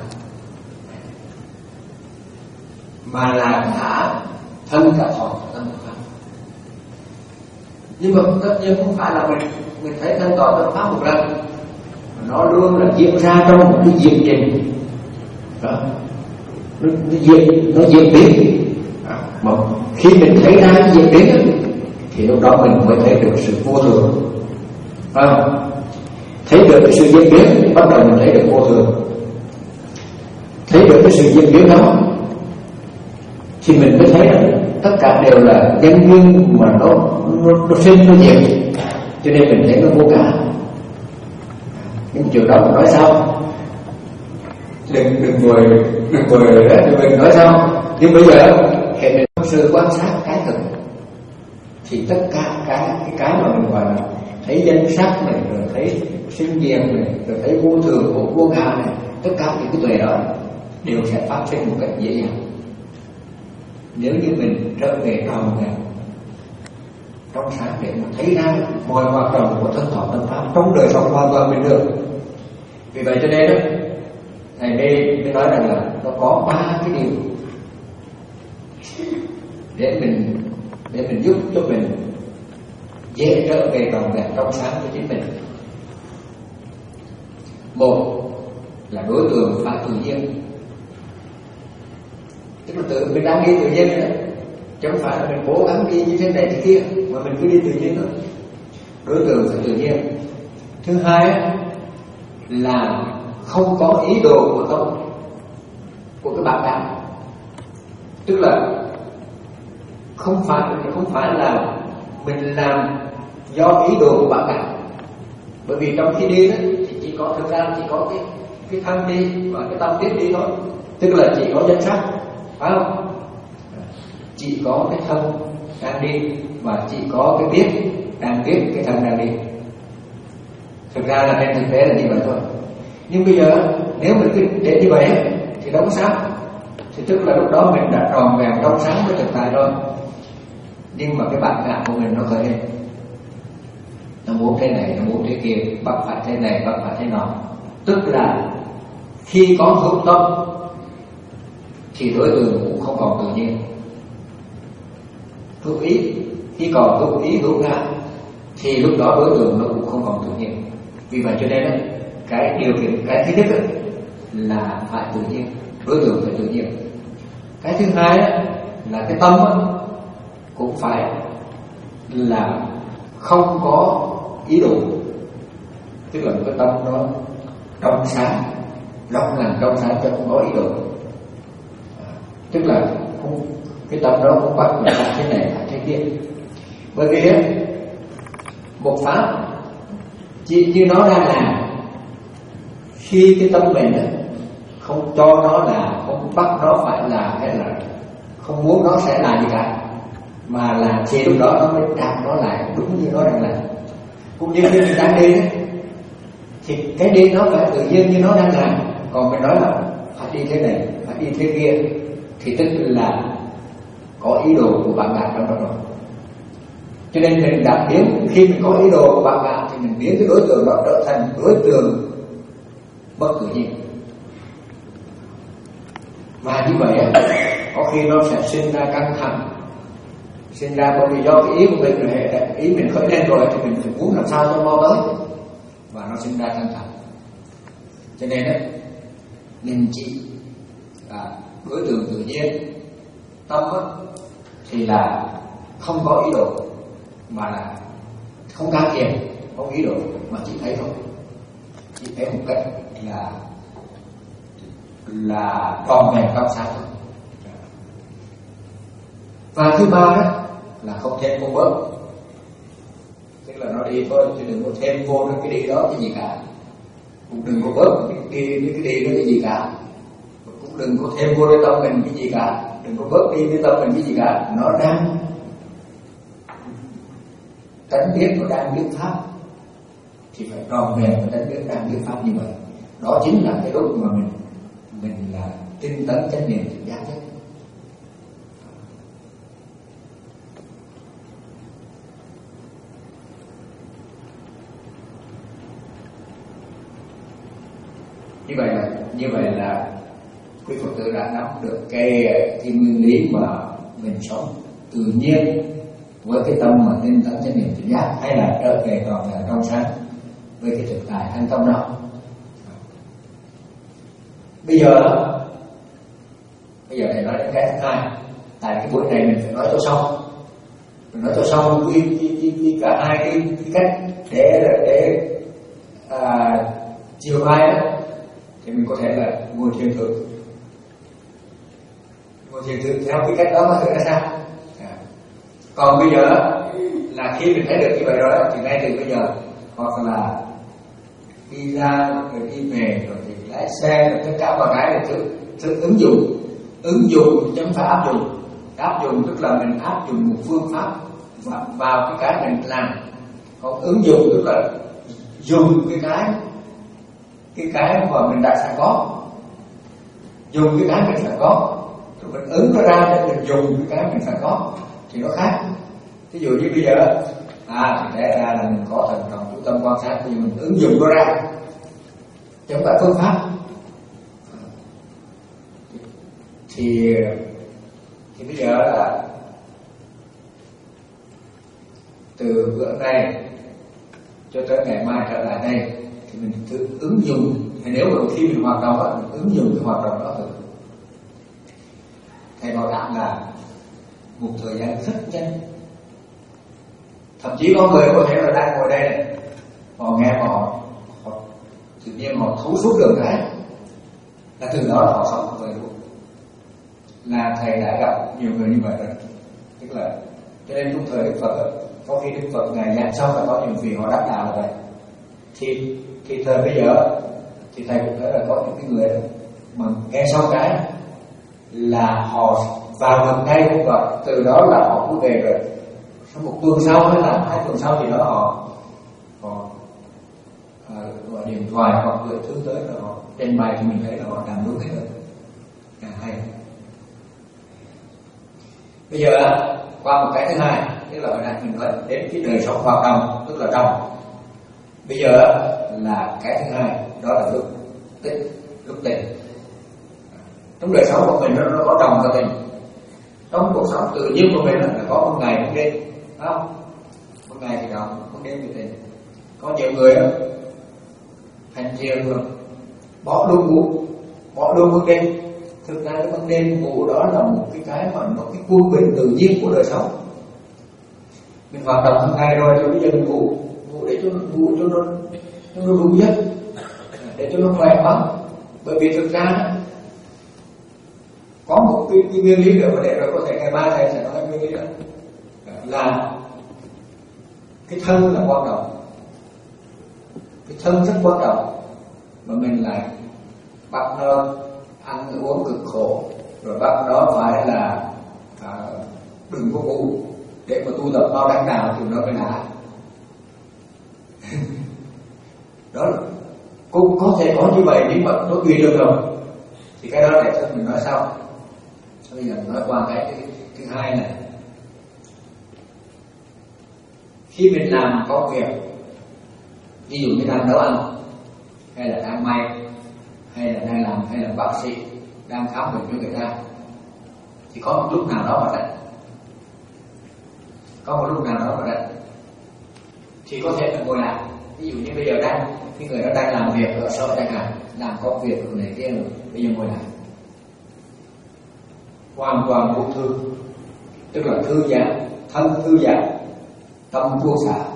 mà là cả thân, cả thọ, cả tâm, cả pháp. Nhưng mà tất nhiên không phải là mình mình thấy thân, thọ, tâm, pháp một lần, nó luôn là diễn ra trong một cái diễn trình đó. Nó, nó diễn nó diễn biến à, mà khi mình thấy ra cái diễn biến đó, thì lúc đó mình mới thấy được sự vô thường, phải không? Thấy được cái sự diễn biến, bắt đầu mình thấy được vô thường. Thấy được cái sự diễn biến đó thì mình mới thấy rằng tất cả đều là nhân duyên mà nó nó, nó sinh nó diệt, cho nên mình thấy nó vô cả. Nhưng chiều đó mình nói sao? Đừng đừng ngồi đừng ngồi đừng mình nói sao? Nhưng bây giờ hệ mình sự quan sát cái thực thì tất cả cái cái cái mà mình gọi là thấy danh sắc này, rồi thấy sinh diệt này, rồi thấy vô thường của vô ngã này, tất cả những cái tuệ đó đều sẽ phát sinh một cách dễ dàng nếu như mình trở về tròn vẹn trong sáng để mà thấy ra mọi hoạt động của thân thọ tâm pháp trong đời sống hoàn toàn bình thường. Vì vậy cho nên đó, thầy đây mới nói rằng là nó có ba cái điều để mình để mình giúp cho mình dễ trở về tròn vẹn trong sáng của chính mình. Một là đối tượng phải tự nhiên, tức là tự mình đang đi tự nhiên đó, chứ không phải là mình cố gắng đi như thế này thế kia, mà mình cứ đi tự nhiên thôi. Đối tượng phải tự nhiên. Thứ hai là không có ý đồ của tâm, của cái bản đạo, tức là không phải không phải là mình làm do ý đồ của bản đạo. Bởi vì trong khi đi đó thì chỉ có thực ra chỉ có cái cái thân đi và cái tâm tiếp đi thôi, tức là chỉ có danh sắc, phải không? Chỉ có cái thân đang đi và chỉ có cái biết đang biết cái thân đang đi. Thực ra là trên thực tế là như vậy thôi. Nhưng bây giờ nếu mình cứ để như vậy thì đâu có sao, thì tức là lúc đó mình đã tròn vẹn trong sáng với thực tại rồi. Nhưng mà cái bản ngã của mình nó khởi lên, nó muốn thế này, nó muốn thế kia, bắt phải thế này, bắt phải thế nọ. Tức là khi có hữu tâm thì đối tượng cũng không còn tự nhiên. Hữu ý, khi còn hữu ý hữu ngã thì lúc đó đối tượng nó cũng không còn tự nhiên. Vì vậy cho nên đó, cái điều kiện, cái thứ nhất là phải tự nhiên, đối tượng phải tự nhiên. Cái thứ hai là cái tâm cũng phải là không có ý đồ, tức là cái tâm nó trong sáng, trong lành trong sáng chứ không có ý đồ. Tức là không, cái tâm đó không bắt mình làm thế này làm thế kia. Bởi vì một pháp chỉ như nó đang làm, khi cái tâm mình không cho nó là, không bắt nó phải làm, hay là không muốn nó sẽ làm gì cả, mà là chỉ lúc đó nó mới đặt nó lại đúng như nó đang làm. Cũng như khi mình đang đi thì cái đi nó phải tự nhiên như nó đang làm. Còn mình nói là phải đi thế này, phải đi thế kia, thì tức là có ý đồ của bạn bạn trong đó rồi. Cho nên mình đã biến, khi mình có ý đồ của bạn bạn thì mình biến cái đối tượng đó trở thành đối tượng bất tự nhiên. Mà như vậy có khi nó sẽ sinh ra căng thẳng, sinh ra bởi vì do cái ý của mình rồi, ý mình khởi lên rồi thì mình phải muốn làm sao cho mau tới, và nó sinh ra căng thẳng. Cho nên đấy, nên chỉ à, đối tượng tự nhiên tâm ấy, thì là không có ý đồ, mà là không can thiệp, không ý đồ, mà chỉ thấy thôi, chỉ thấy một cách là là tròn vẹn trong sáng thôi. Và thứ ba đó là không thêm không bớt, tức là nó đi thôi chứ đừng có thêm vô cái đi đó cái gì cả, cũng đừng có bớt cái đi cái đi đó cái gì cả, cũng đừng có thêm vô cái tâm mình cái gì cả, đừng có bớt đi cái tâm mình cái gì cả. Nó đang tánh biết, nó đang biết pháp thì phải tròn vẹn và tánh biết đang biết pháp như vậy. Đó chính là cái lúc mà mình mình là tinh tấn chánh niệm tỉnh giác nhất. Như vậy là như vậy là quý Phật tử đã nắm được cái cái nguyên lý mà mình sống tự nhiên với cái tâm mà tinh tấn chánh niệm tỉnh giác, hay là trở về còn là trong sáng với cái thực tại thanh tâm đó. Bây giờ bây giờ thầy nói đến cái thứ hai. Tại cái buổi này mình phải nói cho xong, mình nói cho xong cái, cái, cái, cái cả hai cái, cái cách để để à, chiều mai đó thì mình có thể là ngồi thiền thử, ngồi thiền thử theo cái cách đó mà thử ra sao. À. Còn bây giờ là khi mình thấy được như vậy rồi thì ngay từ bây giờ, hoặc là đi ra rồi đi về rồi thì lái xe rồi tất cả mọi cái là thứ, thứ ứng dụng, ứng dụng chấm phải áp dụng. Áp dụng tức là mình áp dụng một phương pháp vào cái cái mình làm. Còn ứng dụng tức là dùng cái cái cái cái mà mình đã sẵn có, dùng cái cái mình sẵn có rồi mình ứng nó ra để mình dùng cái cái mình sẵn có thì nó khác. Ví dụ như bây giờ à thì lẽ ra là mình có thần trọng chú tâm quan sát, thì mình ứng dụng nó ra chứ không phải phương pháp. Thì thì bây giờ là từ bữa nay cho tới ngày mai trở lại đây thì mình thử ứng dụng. Nếu mà khi mình hoạt động đó, mình ứng dụng cái hoạt động đó thử. Thầy bảo đảm là một thời gian rất nhanh. Thậm chí có người có thể là đang ngồi đây này, họ nghe mà họ, họ tự nhiên họ thấu suốt được cái là từ đó là họ sống về luôn. Là thầy đã gặp nhiều người như vậy rồi. Tức là cho nên lúc thời Đức Phật có khi Đức Phật ngài giảng xong là có nhiều vị họ đắc đạo là vậy. Thì thì thời bây giờ thì thầy cũng thấy là có những cái người mà nghe xong cái là họ vào gần ngay, và từ đó là họ cũng về rồi. Sau một tuần sau hay là hai tuần sau thì đó họ họ à, gọi điện thoại hoặc gửi thư tới rồi họ trên bài thì mình thấy là họ làm đúng hết rồi. Càng hay. Bây giờ qua một cái thứ hai, tức là hồi nãy mình nói đến cái đời sống hoạt động, tức là trong. Bây giờ là cái thứ hai, đó là lúc tĩnh, lúc tĩnh. Trong đời sống của mình nó, nó có trồng và tĩnh. Trong cuộc sống tự nhiên của mình là có một ngày một đêm, phải không? Một ngày thì động, một đêm thì tĩnh. Có nhiều người đó, thành thiền rồi bỏ luôn ngủ, bỏ luôn bức đêm. Thực ra cái vấn đề ngủ đó là một cái cái mà nó cái quân bình tự nhiên của đời sống. Mình hoạt động hàng ngày rồi, cho bây giờ mình ngủ, ngủ để cho ngủ cho nó cho nó đủ giấc, để cho nó khỏe khoắn. Bởi vì thực ra có một cái, cái nguyên lý nữa mà để rồi có thể ngày mai thầy sẽ nói nguyên lý đó là cái thân là quan trọng, cái thân rất quan trọng mà mình lại bắt nó ăn uống cực khổ, rồi bắt nó phải là à, đừng có ngủ để mà tu tập bao đánh đạo thì nó mới đã. Đó là cũng có thể có như vậy, nhưng mà nó tùy được rồi. Thì cái đó để cho mình nói sau. Bây giờ mình nói qua cái thứ, thứ hai này. Khi mình làm công việc, ví dụ như đang nấu ăn, hay là đang may, hay là đang làm, hay là bác sĩ đang khám bệnh cho người ta, thì có một lúc nào đó mà rảnh, có một lúc nào đó mà rảnh thì có thể là ngồi làm. Ví dụ như bây giờ đang cái người đó đang làm việc ở sở chẳng hạn, làm công việc của này kia rồi, bây giờ ngồi làm hoàn toàn vô thư, tức là thư giãn, thân thư giãn, tâm buông xả,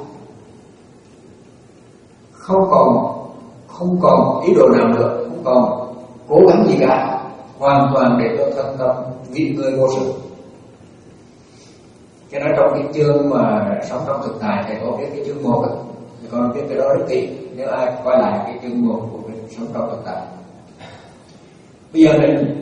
không còn không còn ý đồ nào nữa, không còn cố gắng gì cả, hoàn toàn để cho thân tâm nghỉ ngơi vô sự. Cái đó trong cái chương mà sống trong thực tại thầy có viết cái chương một ấy, thì con viết cái đó rất kỹ. Nếu ai coi lại cái chương một của cái sống trong thực tại, bây giờ mình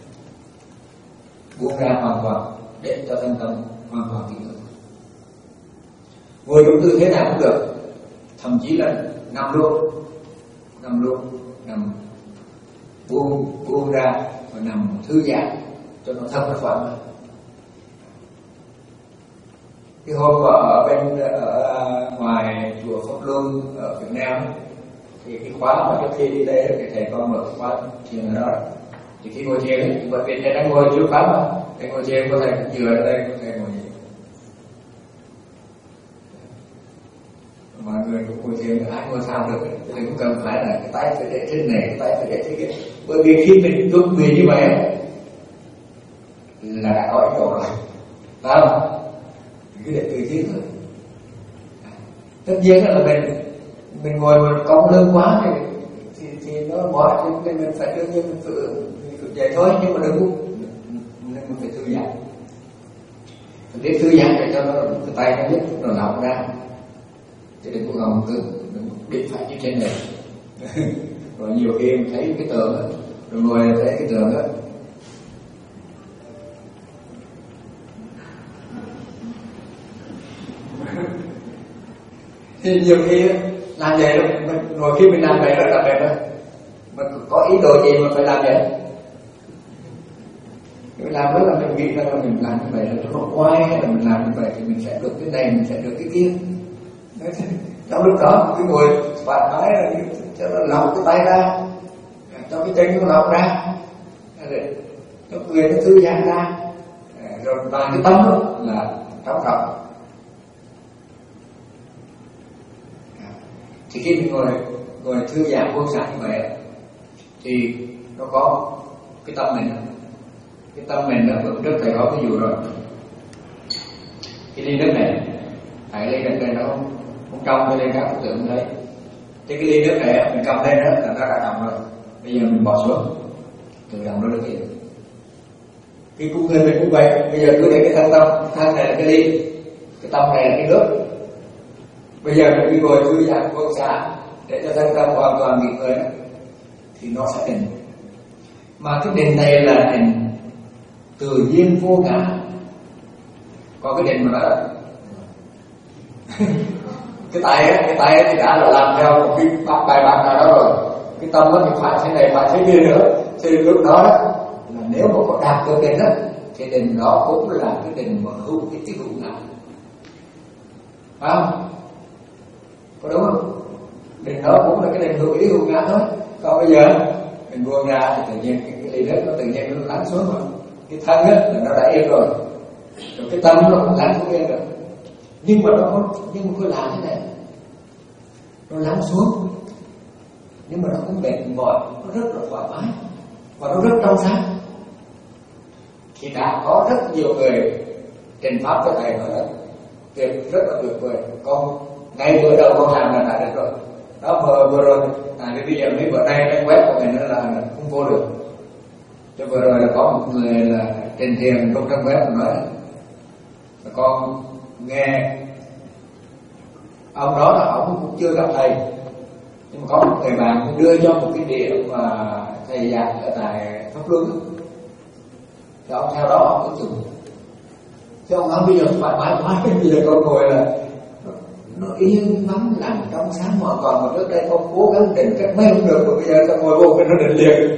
buông ra hoàn toàn để cho thân tâm hoàn toàn nghỉ ngơi. Ngồi trong tư thế nào cũng được, thậm chí là nằm luôn, nằm luôn, nằm buông buông ra và nằm thư giãn cho nó thân nó thoải mái. Cái hôm mà ở bên ở ngoài chùa Pháp Luân ở Việt Nam thì cái khóa mà trước khi đi đây thì thầy con mở khóa thiền ở đó. Thì khi ngồi thiền thì bởi vì thầy đang ngồi chưa pháp mà thầy ngồi thiền có thầy cũng chừa ở đây, có thầy ngồi gì mọi người cũng ngồi thiền, ai ngồi sao được, thầy cũng cần phải là cái tay phải để trên này, cái tay phải để thế kia. Bởi vì khi mình chuẩn bị như vậy là đã có ý đồ rồi, phải không? Cứ để tùy tiết thôi. Tất nhiên là mình mình ngồi mà cong lưng quá thì thì, thì nó mỏi, thì mình phải đương nhiên mình tự tự vậy thôi, nhưng mà đừng có nên mình phải thư giãn, mình biết thư giãn để cho nó cái tay nó biết nó lỏng ra, chứ đừng có gồng cứng, đừng định phải như trên này. Rồi nhiều khi mình thấy cái tường đó, rồi ngồi thấy cái tường đó, thì nhiều khi làm vậy đó, mình ngồi khi mình làm vậy là làm vậy đó, mình có ý đồ gì mà phải làm vậy? Mình làm đó là mình nghĩ rằng là mình làm như vậy là nó oai, hay là mình làm như vậy thì mình sẽ được cái này, mình sẽ được cái kia. Trong lúc đó cái ngồi thoải mái là cho nó lỏng cái tay ra, cho cái chân nó lỏng ra, cho người nó thư giãn ra, rồi và cái tâm đó là trống rỗng. Thì khi mình ngồi ngồi thư giãn buông xả như vậy thì nó có cái tâm mình, cái tâm mình đó bữa trước thầy có ví dụ rồi. Cái ly nước này, tại ly nước này nó không không trong cho nên các phật tử thấy. Thì cái ly nước này mình cầm lên đó là nó đã động rồi. Bây giờ mình bỏ xuống, tự động nó được hiện. Cái cung người mình cũng vậy. Bây giờ cứ để cái thân tâm, thân này là cái ly, cái tâm này là cái nước. Bây giờ mình đi ngồi thư giãn buông xả để cho thân tâm hoàn toàn nghỉ ngơi thì nó sẽ định. Mà cái định này là định tự nhiên vô ngã. Còn cái định mà nó cái tay á, cái tay thì đã là làm theo một cái bài bản nào đó rồi. Cái tâm nó thì phải thế này, phải thế kia nữa. Thì lúc đó, đó là nếu mà có đạt được định đó, thì định đó cũng là cái định mà hữu cái cái hữu ngã. Phải không? Có đúng không? Định đó cũng là cái định hữu ý hữu ngã thôi. Còn bây giờ mình buông ra thì tự nhiên cái, cái ly đất nó tự nhiên nó lắng xuống rồi. Cái thân á là nó đã yên rồi, rồi cái tâm nó cũng lắng cũng yên rồi. Nhưng mà nó có nhưng mà cứ làm thế này, nó lắng xuống nhưng mà nó cũng mệt mỏi, nó rất là thoải mái và nó rất trong sáng. Thì đã có rất nhiều người trình pháp cho thầy nói là việc rất là tuyệt vời, con ngay bữa đầu con làm là đã được rồi. Đó vừa vừa rồi à, bây giờ mấy bữa nay cái web của mình nó là không vô được. Cho vừa rồi là có một người là trình thiền trong trang web nói là con nghe ông đó là ông cũng chưa gặp thầy, nhưng mà có một người bạn cũng đưa cho một cái địa mà thầy giảng ở tại Pháp Luân, thì ông theo đó ông cũng dùng. Chứ ông nói bây giờ thoải mái quá, bây giờ con ngồi là nó yên vắng lặng trong sáng hoàn toàn, mà trước đây con cố gắng định cách mấy không được, mà bây giờ con ngồi vô cái nó định liền.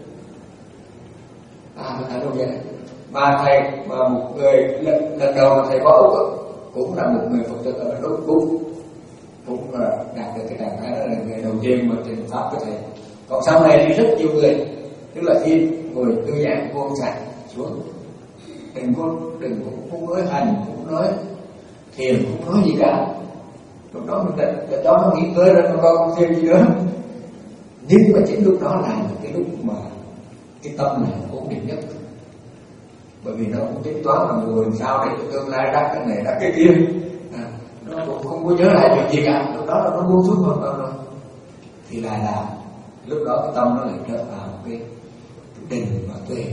À thầy đâu vậy? Mà thầy mà một người lần, lần đầu mà thầy có Úc cũng là một người Phật tử ở Úc cũng cũng là đạt được cái trạng thái đó, là người đầu tiên mà trình pháp với thầy. Còn sau này thì rất nhiều người, tức là khi ngồi thư giãn buông xả xuống, đừng có đừng cũng không nói hành, cũng nói thiền, cũng nói gì cả. Lúc đó mình định cho nó nghỉ ngơi rồi, con không thêm gì nữa. Nhưng mà chính lúc đó là cái lúc mà cái tâm này ổn định nhất, bởi vì nó cũng tính toán là người sao để tương lai đắc cái này đắc cái kia, à, nó cũng không có nhớ lại chuyện gì cả. Lúc đó là nó buông xuống hoàn toàn rồi, thì lại là lúc đó cái tâm nó lại trở vào cái định và tuệ.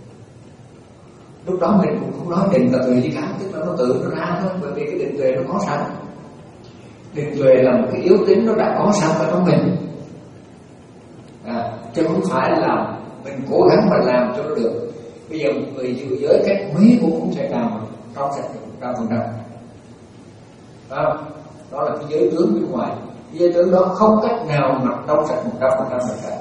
Lúc đó mình cũng không nói định và tuệ gì cả, tức là nó tự nó ra thôi, bởi vì cái định tuệ nó có sẵn. Định tuệ là một cái yếu tính nó đã có sẵn ở trong mình, à, chứ không phải là mình cố gắng mà làm cho nó được. Bây giờ một người giữ giới cách mấy cũng không thể làm trong sạch một trăm phần trăm. Đó, đó là cái giới tướng bên ngoài. Cái giới tướng đó không cách nào mà trong sạch một trăm phần trăm được cả.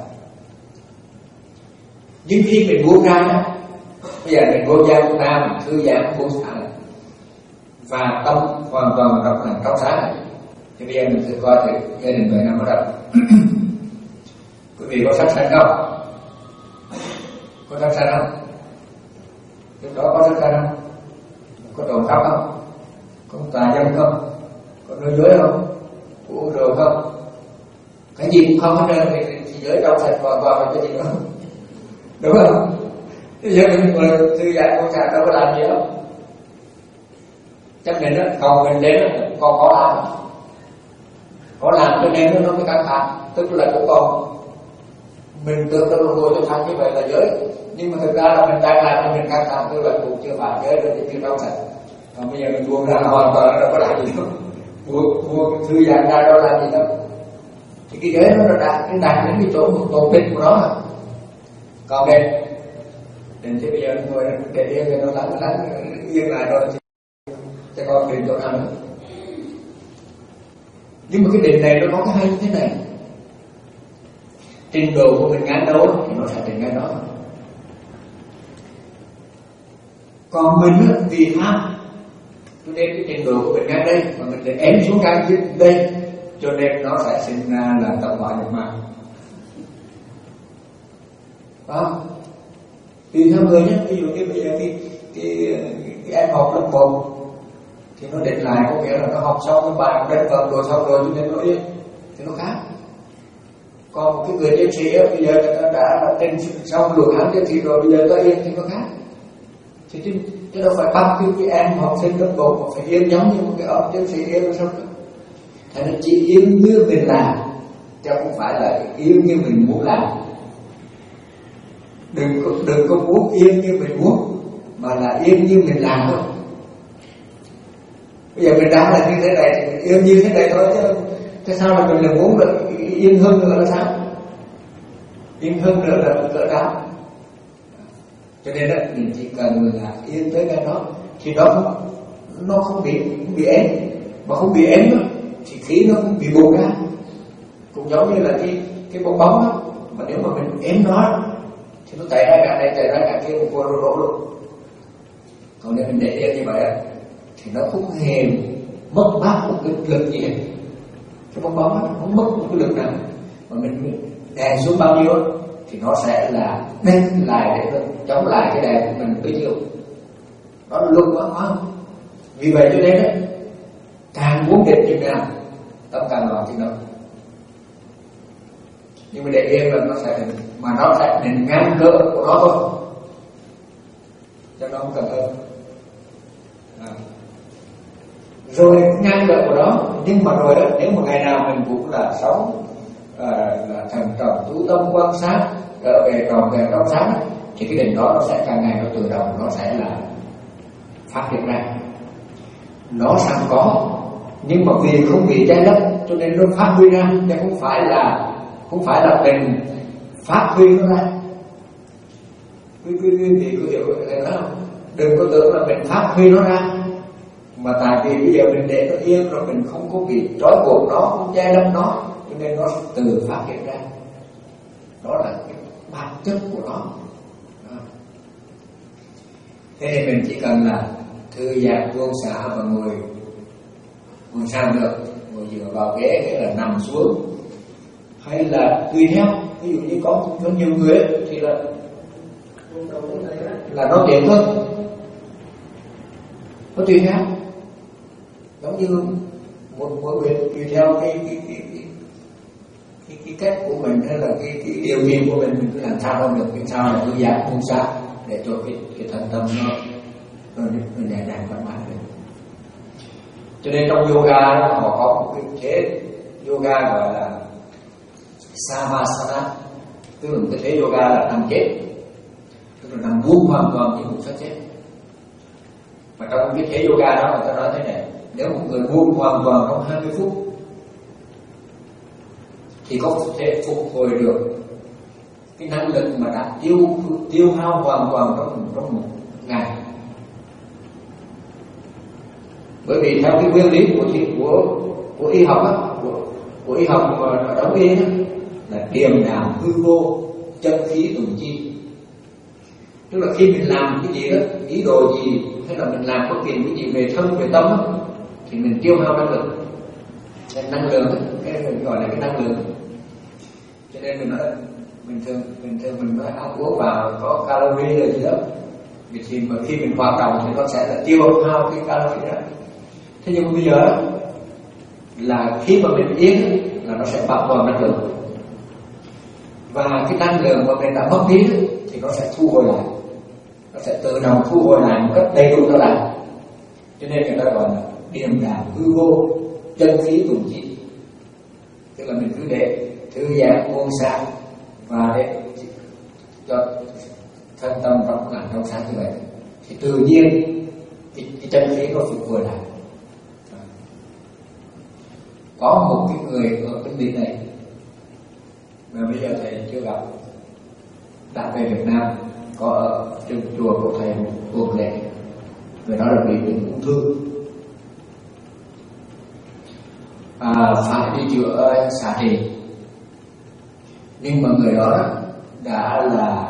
Nhưng khi mình buông ra đó, bây giờ mình buông ra buông ra, mình thư giãn buông xả lại, và tâm hoàn toàn trong lành trong sáng này, thì bây giờ mình thử coi thử gia đình người nào ở đâu. Quý vị có sắc sanh không? Có sắc sanh không? Lúc đó có sắc sanh không? Có trộm cắp không? Có tà dâm không? Có nói dối không? Có uống rượu không? Cái gì cũng không hết trơn, thì chỉ giới trong sạch hoàn toàn là cái gì đó, đúng không? Bây giờ mình ngồi thư giãn con sạch đâu có làm gì đâu. Chắc định đó, cầu mình đến đó, còn có làm, có làm cho nên nó mới căng thẳng, tức là cũng còn mình tưởng đâu ngồi cho thẳng như vậy là giới, nhưng mà thực ra là mình đang làm cho mình căng thẳng, tức là cũng chưa phải giới rồi, thì chưa trong sạch. Còn bây giờ mình buông ra là hoàn toàn nó đâu có làm gì đâu, buông buông thư giãn ra đâu làm gì đâu. Thì cái giới nó đạt cái đạt đến cái chỗ tồn định của nó mà. Còn đây định thì bây giờ ngồi để yên cho nó lắng lắng yên lại rồi thì cho con định chỗ nào nữa. Nhưng mà cái định này nó có cái hay như thế này, trình độ của mình ngang đâu thì nó sẽ định ngay đó. Còn mình á, vì tham cho nên cái trình độ của mình ngang đây mà mình lại ém xuống ngang dưới đây, cho nên nó sẽ sinh ra là tập hóa nhập ma. Đó, tùy theo người nhé. Ví dụ như bây giờ cái, cái, cái em học lớp một thì nó định lại, có nghĩa là nó học xong cái bài đánh vần rồi xong rồi cho nên nó yên, thì nó khác. Còn một cái người tiến sĩ ấy, bây giờ người ta đã trình xong luận án tiến sĩ rồi, bây giờ ta yên thì nó khác. Thì chứ, chứ đâu phải bắt cái em học sinh lớp một mà phải yên giống như một cái ông tiến sĩ yên rồi sao? Thế nên chỉ yên như mình làm, chứ không phải là yên như mình muốn làm. Đừng có, đừng có muốn yên như mình muốn, mà là yên như mình làm thôi. Bây giờ mình đang là như thế này thì mình yên như thế này thôi, chứ thế sao mà mình đừng muốn được yên hơn nữa là sao? Yên hơn nữa là mình cỡ nào? Cho nên đó, mình chỉ cần là yên tới cái đó, thì đó nó không bị không bị ém, mà không bị ém đó, thì khí nó không bị bùng ra. Cũng giống như là cái cái bong bóng đó, mà nếu mà mình ém nó thì nó chạy ra cả này chạy ra cả kia một cô rô rô luôn. Còn nếu mình để yên như vậy thì nó không hề mất mát một cái lực gì hết. Cái bong bóng nó không mất một cái lực nào, mà mình đè xuống bao nhiêu thì nó sẽ là đè lại để chống lại cái đè của mình bấy nhiêu. Đó là luật của nó. Vì vậy cho nên đấy, càng muốn định chừng nào tâm càng loạn chừng đó. Nhưng mà để yên là nó sẽ mà nó sẽ đến ngang cỡ của nó thôi, cho nó không cần hơn. À. Rồi ngang cỡ của nó, nhưng mà rồi đó, nếu mà ngày nào mình cũng là sống à, là thần trọng chú tâm quan sát trở về tròn về trong sáng, thì cái định đó nó sẽ càng ngày nó tự động nó sẽ là phát hiện ra. Nó sẵn có, nhưng mà vì không bị che lấp cho nên nó phát huy ra, chứ không phải là không phải là mình phát huy nó ra. Quý quý vị cứ hiểu thế đó, đừng có tưởng là mình phát huy nó ra, mà tại vì bây giờ mình để nó yên rồi mình không có bị trói buộc nó, không che lấp nó, cho nên nó tự phát hiện ra. Đó là cái bản chất của nó. Đó. Thế nên mình chỉ cần là thư giãn buông xả và ngồi ngồi sao được, ngồi dựa vào ghế hay là nằm xuống, hay là tùy theo. Ví dụ như có có nhiều người ấy, thì là là nói chuyện thôi, nó tùy theo, giống như một mỗi người tùy theo cái cái cái cái cái, cái cách của mình, hay là cái cái điều kiện của mình, mình cứ làm sao không được, làm sao là thư giãn buông xả để cho cái cái thân tâm nó nó nó nhẹ nhàng thoải mái được. Cho nên trong yoga đó, họ có một cái thế yoga gọi là Savasana, tức là cái thế yoga là nằm chết, tức là nằm buông hoàn toàn như một xác chết. Mà trong cái thế yoga đó người ta nói thế này: nếu một người buông hoàn toàn trong hai mươi phút thì có thể phục hồi được cái năng lực mà đã tiêu tiêu hao hoàn toàn trong trong một ngày. Bởi vì theo cái nguyên lý của của của y học á, của, của y học mà đóng y á, là điềm đạm hư vô, chân khí tùng chi. Tức là khi mình làm cái gì đó, ý đồ gì, hay là mình làm bất kỳ cái gì về thân về tâm á, thì mình tiêu hao năng lực, nên năng lượng, cái mình gọi là cái năng lượng. Cho nên mình nói bình thường bình thường mình nói ăn uống vào có calorie rồi gì đó, thì mà khi mình hoạt động thì nó sẽ là tiêu hao cái calorie đó. Thế nhưng mà bây giờ là khi mà mình yên là nó sẽ bảo toàn năng lượng, và cái năng lượng mà mình đã mất đi thì nó sẽ thu hồi lại, nó sẽ tự động thu hồi lại một cách đầy đủ trở lại. Cho nên người ta gọi là điềm đạm hư vô, chân khí tùng chi. Tức là mình cứ để thư giãn buông xả và để cho thân tâm trong lành trong sáng như vậy, thì tự nhiên cái, cái chân khí nó phục hồi lại. Có một cái người ở bên Mỹ này mà bây giờ thầy chưa gặp, đã về Việt Nam, có ở trong chùa của thầy Tuần Lệ, người đó là bị bệnh ung thư, à, phải đi chữa xạ trị, nhưng mà người đó đã là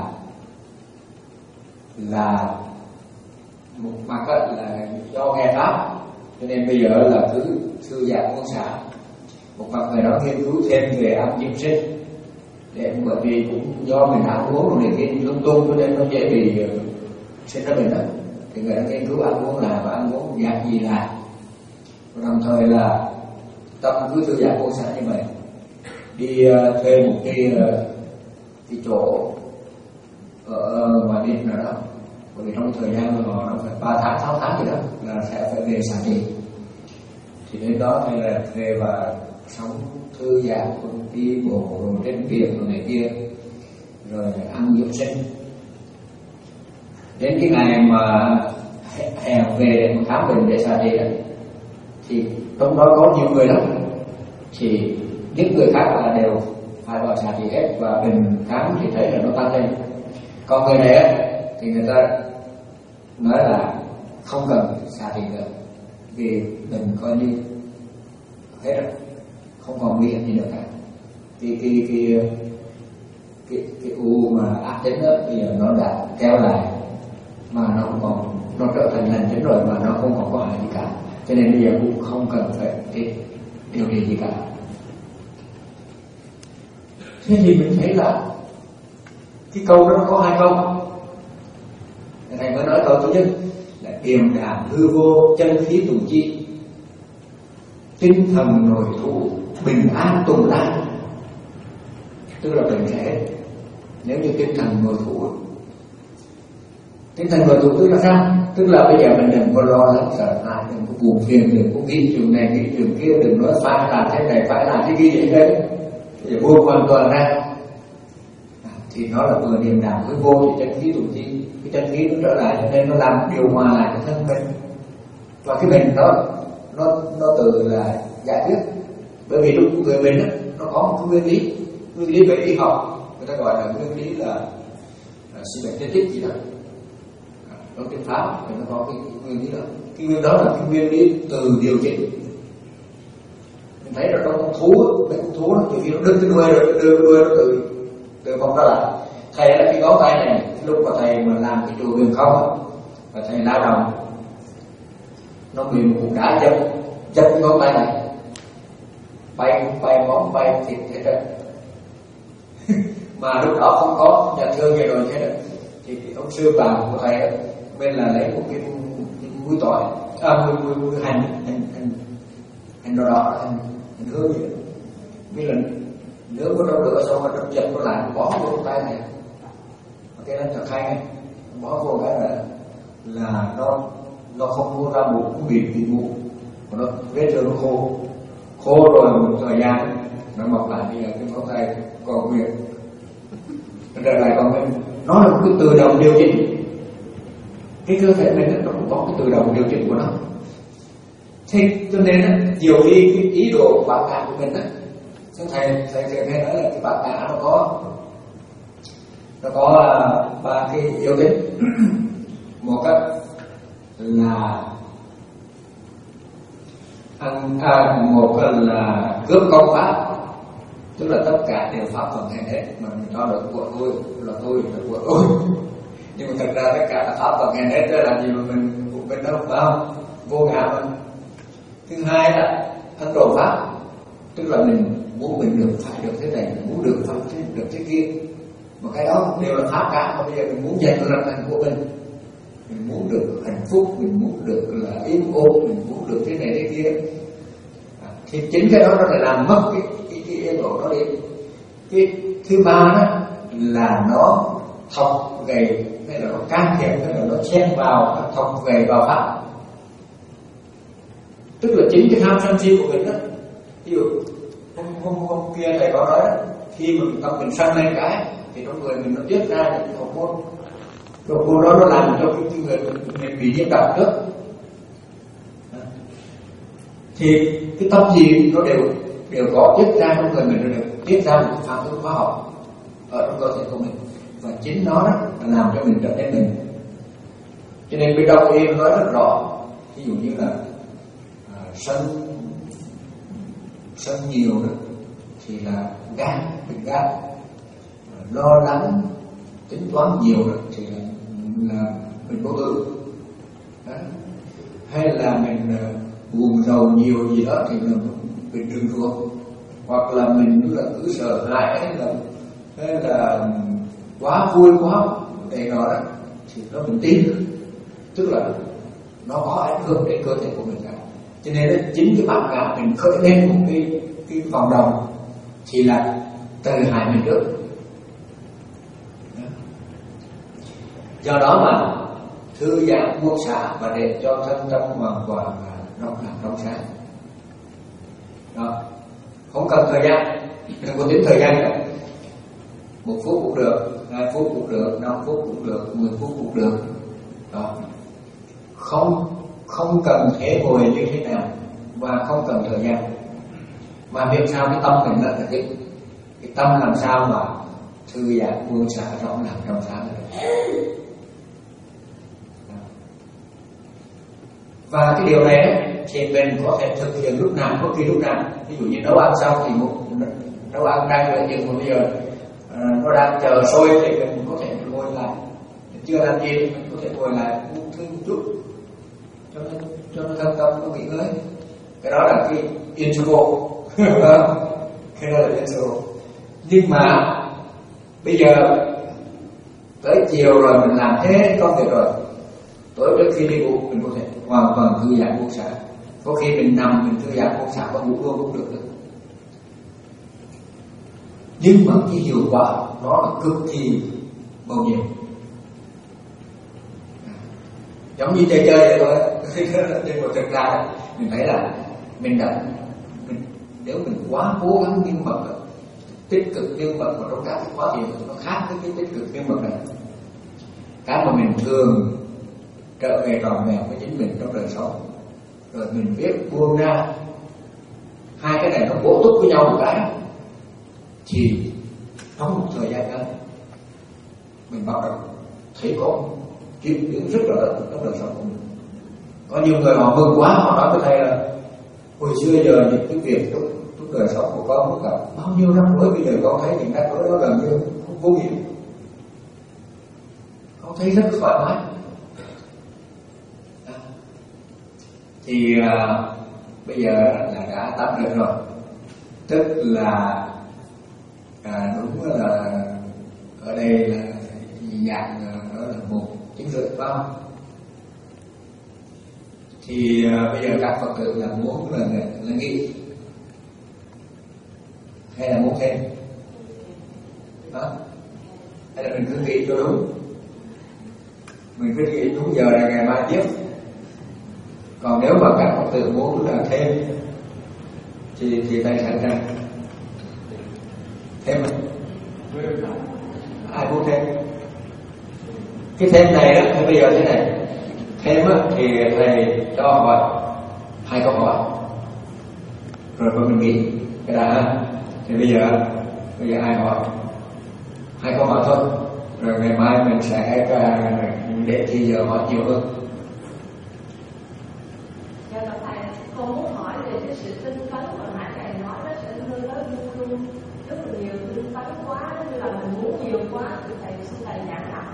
là một mặt là do nghe pháp, cho nên bây giờ là cứ thư giãn buông xả. Một mặt người đó nghiên cứu thêm về ăn dưỡng sinh, để bởi vì cũng do mình ăn uống rồi này kia lung tung cho nên nó dễ bị sinh ra bệnh đó, thì người đó nghiên cứu ăn uống là và ăn uống dạng gì là, và đồng thời là tâm cứ thư giãn buông xả như vậy. Đi uh, thuê một cái uh, cái chỗ ở ngoài biển nào đó, bởi vì trong thời gian mà nó phải ba tháng sáu tháng gì đó là sẽ phải về xả trị, thì đến đó thì là về và sống thư giãn, đi bộ rồi trên biển rồi này kia, rồi ăn dưỡng sinh. Đến cái ngày mà hè về một khám bệnh để xả trị thì trong đó có nhiều người lắm, thì những người khác là đều phải vào xả trị hết, và bệnh khám thì thấy là nó tăng lên. Còn người này thì người ta nói là không cần xả trị nữa, vì bệnh coi như hết rồi, không còn nguy hiểm gì nữa cả. Cái cái cái cái cái u mà ác tính đó bây giờ nó đã kéo lại, mà nó không còn, nó trở thành lành tính rồi, mà nó không còn có hại gì cả, cho nên bây giờ cũng không cần phải cái điều trị gì cả. Thế thì mình thấy là cái câu đó có hai câu. Thầy mới nói câu thứ nhất là điềm đạm hư vô, chân khí tùng chi, tinh thần nội thủ, bình an tùng lan. tức là bệnh sẽ hết. Nếu như tinh thần ngồi thủ, tinh thần ngồi thủ tức là sao? Tức là bây giờ mình đừng có lo lắng sợ hãi, đừng có buồn phiền, đừng có nghĩ chuyện này nghĩ chuyện kia, đừng nói phải làm thế này phải làm thế kia vậy đấy, để buông hoàn toàn ra. À, thì nó là vừa niệm đạo với vô thì chân khí tụ chi, cái chân khí nó trở lại cho nên nó làm điều hòa lại cái thân mình, và cái bệnh đó nó nó từ là giải quyết. Bởi vì lúc người mình á, nó có một cái nguyên lý, nguyên lý về y học người ta gọi là nguyên lý là, là sự bệnh tiết gì đó, nó tiếng Pháp thì nó có cái nguyên lý đó. Cái nguyên đó là cái nguyên lý từ điều chỉnh. Mình thấy là trong con thú, mấy con thú nó từ khi nó đứt cái đuôi rồi, đưa đuôi nó từ từ vòng ra lại. Thầy là cái ngón tay này, lúc mà thầy mà làm cái chùa Huyền Không và thầy lao động, nó bị một cục đá dập dập cái ngón tay này, bay bay món bay thịt thế đó. Mà lúc đó không có nhà thương về rồi thế đó, thì cái ông sư bà của thầy bên là lấy một cái, cái muối tỏi, à muối muối muối hành hành hành hành đỏ đỏ hành hành hương vậy. Biết là nếu có đâu lửa xong mà nó dập nó lại bỏ vô trong tay này, cái nó thật hay này, bỏ vô cái là là nó nó không mua ra mụn, cũng bị bị mụn, mà nó vết thương nó khô khô rồi một thời gian nó mọc lại. Bây giờ cái ngón tay còn nguyên, trở lại còn nguyên. Nó là một cái tự động điều chỉnh. Cái cơ thể mình nó cũng có cái tự động điều chỉnh của nó. Thế cho nên á, nhiều khi cái ý đồ bản ngã của mình á, thầy thầy thầy hay nói là cái bản ngã nó có nó có ba cái yếu tính. Một cách là ăn à, một là cướp công pháp, tức là tất cả đều pháp thuận hành hết, mà mình cho được của tôi là tôi là của tôi, nhưng mà thật ra tất cả là pháp thuận hành hết, đó là gì mà mình cũng bên đó phải không? Vô ngã mà. Thứ hai là ấn độ pháp, tức là mình muốn mình được phải được thế này, mình muốn được phải thế, được thế kia, mà cái đó đều là pháp cả. Mà bây giờ mình muốn giành được thành của mình, mình muốn được hạnh phúc, mình muốn được là yên ổn, mình muốn được thế này thế kia, à, thì chính cái đó nó lại làm mất cái cái, cái yên ổn đó đi. Cái thứ ba đó là nó thọc gầy, hay là nó can thiệp, hay là nó chen vào, thọc gầy vào pháp, tức là chính cái tham sân si của mình đó. Ví dụ hôm, hôm, hôm kia thầy có nói đó, khi mà tâm mình sân lên cái thì trong người mình nó tiết ra những hormone, hormone đó nó làm cho cái người mình bị nhiễm độc trước. Thì cái tâm gì nó đều đều có tiết ra trong người mình, nó đều tiết ra một phản ứng hóa học ở trong cơ thể của mình, và chính nó đó là làm cho mình trở nên mình. Cho nên bên đông y nói rất rõ, ví dụ như là à, sân sân nhiều đó thì là gan, bệnh gan, lo lắng tính toán nhiều đó thì là, là mình vô tử, hay là mình uh, buồn rầu nhiều gì đó thì là mình trừng ruột, hoặc là mình là cứ sợ hãi, hay là hay là quá vui quá này nọ đó thì nó mình tin, tức là nó có ảnh hưởng đến cơ thể của mình cả. Cho nên đó, chính cái bản ngã mình khởi lên một cái cái vòng đồng thì là từ hại mình trước. Do đó mà thư giãn buông xả và để cho thân tâm hoàn toàn và trong lặng trong sáng. Đó, không cần thời gian, đừng có tính thời gian cả. Một phút cũng được, hai phút cũng được, năm phút cũng được, mười phút cũng được. Đó, không không cần thể ngồi như thế nào và không cần thời gian, mà biết sao cái tâm mình là cái cái tâm làm sao mà thư giãn buông xả trong lặng trong sáng. Và cái điều này thì mình có thể thực hiện lúc nào, bất kỳ lúc nào. Ví dụ như nấu ăn xong thì một nấu ăn đang đợi chừng, mà bây giờ à, nó đang chờ sôi thì mình có thể ngồi lại, mình chưa làm gì mình có thể ngồi lại uống thứ một chút cho nó cho nó thân tâm nó nghỉ ngơi. Cái đó là cái interval. Cái đó là interval. Nhưng mà bây giờ tới chiều rồi mình làm thế công việc rồi, tối trước khi đi ngủ mình có thể hoàn toàn thư giãn buông xả. Có khi mình nằm mình thư giãn buông xả và ngủ luôn cũng được. nhưng mà cái hiệu quả nó là cực kỳ màu nhiệm. Giống như chơi chơi vậy thôi. Nhưng mà thực ra mình thấy là mình đã mình, nếu mình quá cố gắng nghiên mật, tích cực nghiên mật vào trong các cái quá trình nó khác với cái tích cực nghiên mật này. Cái mà mình thường trở về tròn vẹn với chính mình trong đời sống, rồi mình biết buông ra, hai cái này nó bổ túc với nhau một cái, thì trong một thời gian ngắn mình bắt đầu thấy có chuyển biến rất là lớn trong đời sống của mình. Có nhiều người họ mừng quá, họ nói với thầy là hồi xưa giờ những cái việc trong, trong đời sống của con gặp bao nhiêu rắc rối, bây giờ con thấy những rắc rối đó gần như không vô nghĩa, con thấy rất thoải mái. À, thì à, bây giờ là đã tám được rồi, tức là à, đúng là ở đây là dạng đó là một chín rưỡi phải không? Thì à, bây giờ các Phật tử là muốn là là nghĩ hay là muốn thêm? Đó. Hay là mình cứ nghĩ cho đúng, mình cứ nghĩ đúng giờ là ngày mai tiếp. Còn nếu mà các Phật tử muốn là thêm thì thì tay sẵn sàng thêm mà. Ai muốn thêm? Cái thêm này á, thì bây giờ thế này, thêm á thì thầy cho hỏi hai câu hỏi rồi rồi mình nghĩ cái đã. Thì bây giờ bây giờ ai hỏi hai câu hỏi thôi, rồi ngày mai mình sẽ để thì giờ hỏi nhiều hơn. Dạ thưa thầy, con muốn hỏi về cái sự tinh tấn mà nãy thầy nói nó sẽ hơi nó luôn luôn rất là nhiều tinh tấn quá, như là mình muốn nhiều quá thì thầy xin thầy giảng lại.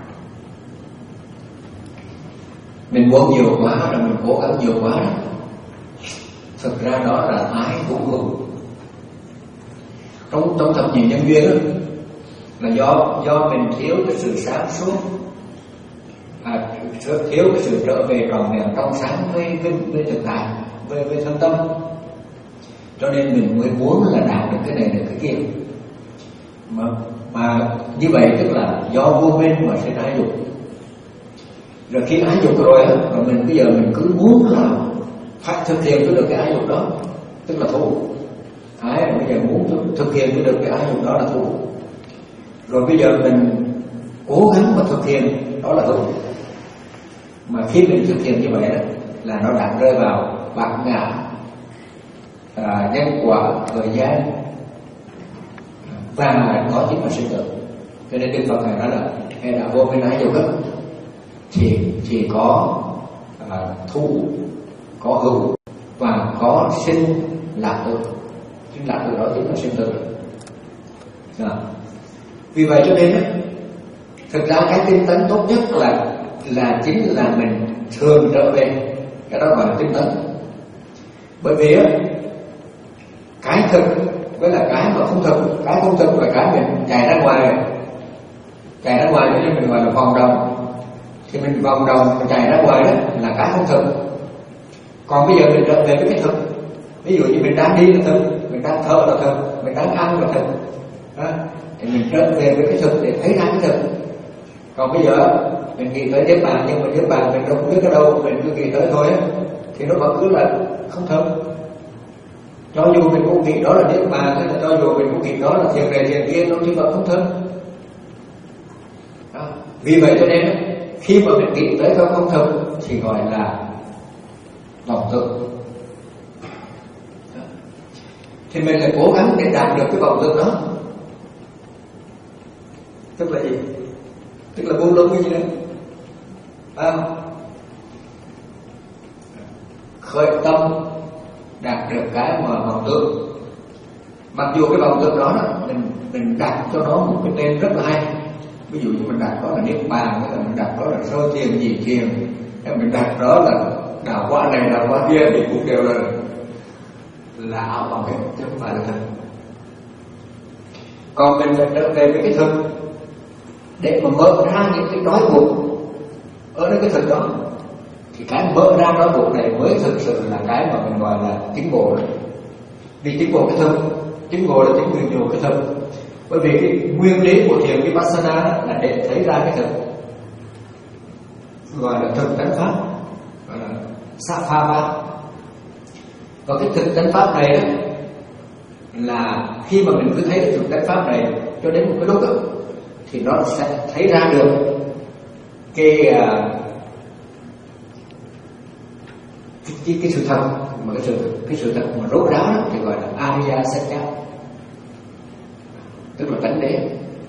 Mình muốn nhiều quá là mình cố gắng nhiều quá đó. Thực ra đó là ái hữu hữu. Trong trong thập nhị nhân duyên đó, là do do mình thiếu cái sự sáng suốt, à, thiếu cái sự trở về tròn vẹn trong sáng với với, với thực tại, với với thân tâm, cho nên mình mới muốn là đạt được cái này được cái kia. Mà mà như vậy tức là do vô minh mà sẽ ái dục. Rồi khi ái dục rồi á, rồi mình bây giờ mình cứ muốn là phải thực hiện cho được cái ái dục đó, tức là thù. Ái bây giờ muốn thực hiện cho được cái ái dục đó là thù. Rồi bây giờ mình cố gắng mà thực hiện đó là thù. Mà khi mình thực hiện như vậy đó, là nó đang rơi vào bản ngã, à, nhân quả, thời gian, và có chính là sinh tử. Cho nên Đức Phật này nói là hay đã vô minh ái dục đó, thì thì có à, thù, có hữu và có sinh lạc tử. Sinh lạc tử đó chính là sinh tử. À. Vì vậy cho nên thực ra cái tinh tấn tốt nhất là là chính là mình thường trở về, cái đó gọi là tinh tấn. Bởi vì á, cái thực với là cái mà không thực, cái không thực là cái mình chạy ra ngoài, chạy ra ngoài cho nên mình gọi là vòng đồng. Thì mình vòng đồng mình chạy ra ngoài đó là cái không thực. Còn bây giờ mình trở về với cái thực, ví dụ như mình đang đi là thực, mình đang thở là thực, mình đang ăn là thực đó. Thì mình trở về với cái thực để thấy ra cái thực. Còn bây giờ mình nghĩ tới Niết Bàn, nhưng mà Niết Bàn mình đâu biết ở đâu, mình cứ nghĩ tới thôi á, thì nó vẫn cứ là không thực. Cho dù mình cũng nghĩ đó là Niết Bàn, hay là cho dù mình cũng nghĩ đó là thiền này thiền kia, nó nhưng mà không thực đó. Vì vậy cho nên khi mà mình nghĩ tới cái không thực thì gọi là vọng tưởng. Thì mình phải cố gắng để đạt được cái vọng tưởng đó. Tức là gì? Tức là buông lung cái gì đấy, phải không? Khởi tâm đạt được cái mà vọng tưởng. Mặc dù cái vọng tưởng đó, đó mình mình đặt cho nó một cái tên rất là hay. Ví dụ như mình đặt đó là Niết Bàn, hay là mình đặt đó là sơ thiền, nhị thiền, hay mình đặt đó là đạo quả này, đạo quả kia, thì cũng đều là là ảo vọng hết, chứ không phải là thật. Còn mình phải trở về với cái thực để mà mở ra những cái trói buộc ở nơi cái thực đó, thì cái mở ra trói buộc này mới thực sự là cái mà mình gọi là tiến bộ. Vì tiến bộ cái thực, tiến bộ là tiến quyền nhiều cái thực. Bởi vì cái nguyên lý của thiền Vipassana là để thấy ra cái thực, gọi là thực tánh pháp, gọi là Sappava. Và cái thực tánh pháp này đó, là khi mà mình cứ thấy cái thực tánh pháp này cho đến một cái lúc đó, thì nó sẽ thấy ra được cái cái, cái, cái sự thật, mà cái sự cái sự thật mà rốt ráo đó thì gọi là Ariya Satya, tức là tánh đế.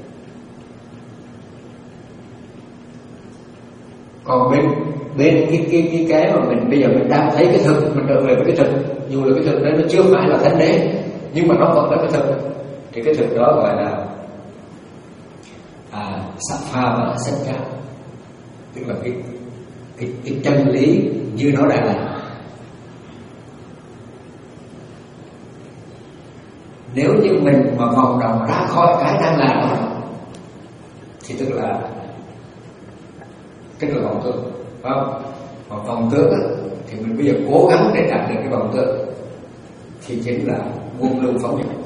Còn bên bên cái cái cái cái mà mình bây giờ mình đang thấy cái thực, mình được về với cái thực, dù là cái thực đó nó chưa phải là thánh đế, nhưng mà nó vẫn là cái thực, thì cái thực đó gọi là à, Sappava Satya, tức là cái cái cái chân lý như nó đang là. Nếu như mình mà vòng đồng ra khỏi cái đang là đó, thì tức là tức là vọng tưởng, phải không? Mà vọng tưởng thì mình bây giờ cố gắng để đạt được cái vọng tưởng thì chính là buông lung phóng dật.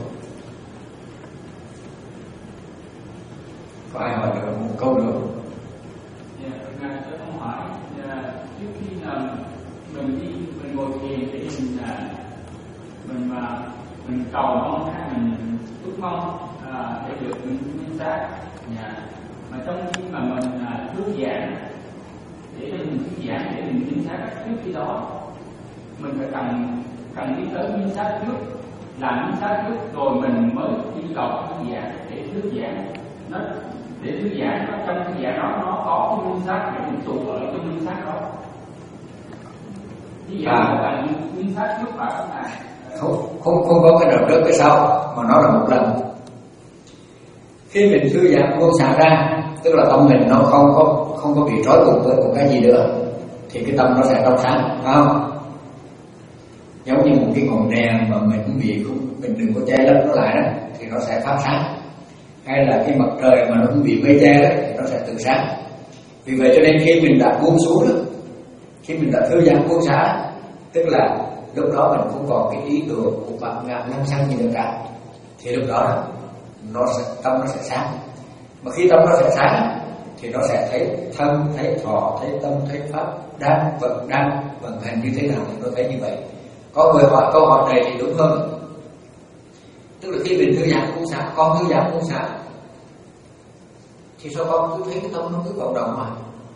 Có ai hỏi được một câu nữa không? Dạ, ngài cho con hỏi, trước khi là mình đi mình ngồi thiền để mình mình mà mình cầu mong hay mình ước mong à, để được minh sát, dạ. Mà trong khi mà mình à, thư giãn, để cho mình thư giãn để mình minh sát trước khi đó mình phải cần cần đi tới minh sát trước, làm minh sát trước rồi mình mới đi cầu thư giãn để thư giãn. Nó để thư giãn nó trong thư giãn đó nó có cái minh sát để mình trụ ở trong minh sát đó. Ví dụ là cần minh sát trước phải không này? Không, không, không có cái đầu trước cái sau, mà nó là một lần. Khi mình thư giãn buông xả ra, tức là tâm mình nó không có không có bị trói buộc với một cái gì nữa, thì cái tâm nó sẽ trong sáng, phải không? Giống như một cái ngọn đèn mà mình bị mình đừng có che lấp nó lại đó, thì nó sẽ phát sáng. Hay là cái mặt trời mà nó cũng bị mây che đó, thì nó sẽ tự sáng. Vì vậy cho nên khi mình đã buông xuống đó, khi mình đã thư giãn buông xả, tức là lúc đó mình không còn cái ý tưởng của bạn ngạc năng sang gì nữa cả, thì lúc đó nó sẽ, tâm nó sẽ sáng. Mà khi tâm nó sẽ sáng thì nó sẽ thấy thân, thấy thọ, thấy tâm, thấy pháp đang vận đang vận hành như thế nào thì nó thấy như vậy. Có người hỏi câu hỏi này thì đúng hơn, tức là khi mình thư giãn buông xả, con thư giãn buông xả thì sao con cứ thấy cái tâm nó cứ vận động mà?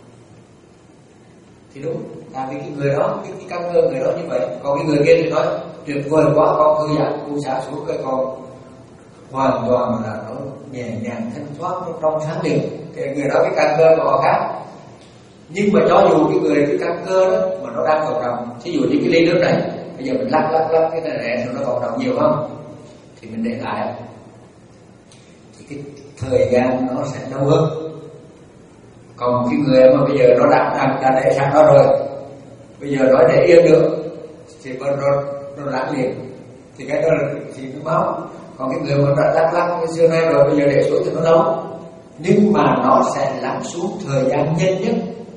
Thì đúng, tại vì cái người đó, cái, cái căn cơ người đó như vậy. Còn cái người kia thì nói tuyệt vời quá, con thư giãn buông xả xuống cái con hoàn toàn là nó nhẹ nhàng thanh thoát, nó trong sáng liền. Cái người đó cái căn cơ của họ khác. Nhưng mà cho dù cái người cái căn cơ đó mà nó đang vận động, thí dụ như cái ly nước này bây giờ mình lắc lắc lắc cái này này nó vận động nhiều không, thì mình để lại thì cái thời gian nó sẽ lâu hơn. Còn cái người mà bây giờ nó đang đang đã để sẵn đó rồi, bây giờ nói để yên được thì nó nó nó lắc liền, thì cái đó là thì nó máu. Còn cái người mà đã lắc lắc xưa nay rồi bây giờ để xuống thì nó lâu, nhưng mà nó sẽ lắng xuống thời gian nhanh nhất.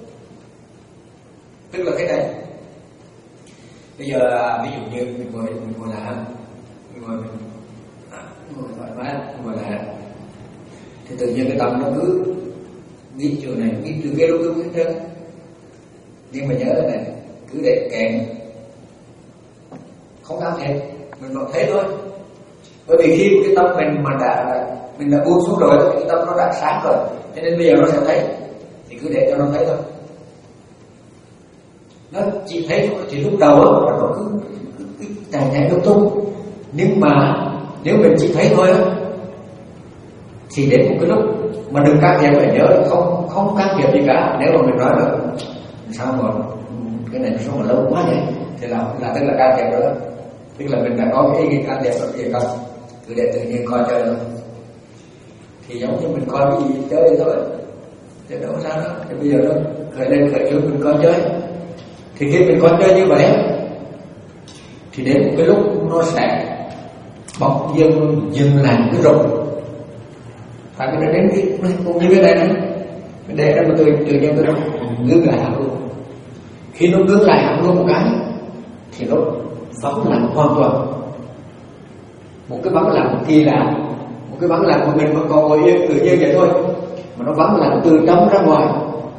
Tức là cái này bây giờ ví dụ như mình ngồi mình ngồi lại mình ngồi mình ngồi thoải mái ngồi lại thì tự nhiên cái tâm nó cứ nghĩ chỗ này nghĩ chỗ kia, nó cứ hết trơn. Nhưng mà nhớ là này, cứ để kèm không can thiệp, mình vẫn thấy thôi. Bởi vì khi cái tâm mình mà đã mình đã buông xuống rồi thì cái tâm nó đã sáng rồi, cho nên bây giờ nó sẽ thấy, thì cứ để cho nó thấy thôi. Nó chỉ thấy thôi, thì lúc đầu đó, nó cứ, cứ, cứ chạy chạy lung tung. Nhưng mà nếu mình chỉ thấy thôi đó, thì đến một cái lúc mà đừng can thiệp, phải nhớ là không không can thiệp gì cả. Nếu mà mình nói là sao mà cái này sao mà lâu quá vậy, thì là là tức là can thiệp đó. Tức là mình đã có cái ý nghĩ can thiệp rồi thì không, cứ để tự nhiên coi chơi thôi. Thì giống như mình coi cái gì chơi thôi, thì đâu có sao đó. Thì bây giờ nó khởi lên khởi xuống mình coi chơi. Thì khi mình coi chơi như vậy thì đến một cái lúc nó sẽ bỗng dưng dừng lại cái rụng. Tại vì nó đến cái nó cũng như cái này này, mình để ra mà tự tự nhiên nó ngưng lại hẳn luôn. Khi nó ngưng lại hẳn luôn một cái thì nó vắng lặng hoàn toàn. Một cái vắng lặng kỳ lạ, một Một cái vắng lặng của mình vẫn còn ngồi yên tự nhiên vậy thôi, mà nó vắng lặng từ trong ra ngoài,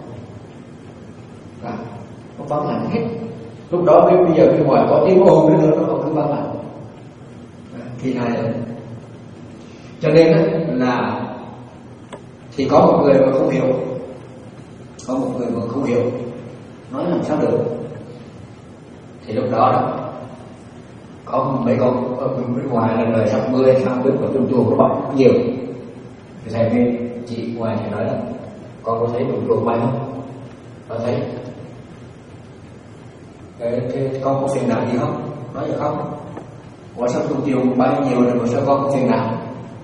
à, nó vắng lặng hết. Lúc đó bây bây giờ bên ngoài có tiếng ồn nữa nó còn cứ vắng lặng. À, kỳ này cho nên là thì có một người mà không hiểu, có một người mà không hiểu, nói làm sao được. Thì lúc đó đó có mấy con ở bên ngoài là lời sắp mưa sang bên của chuồng chuồng nó bọc nhiều. Thì thầy với chị ngoài thì nói là con có thấy chuồng chuồng bay không? Có thấy. Thế, thế con có phiền não gì không? Nói vậy không? Ủa sao chuồng chuồng bay nhiều rồi mà sao con có phiền não?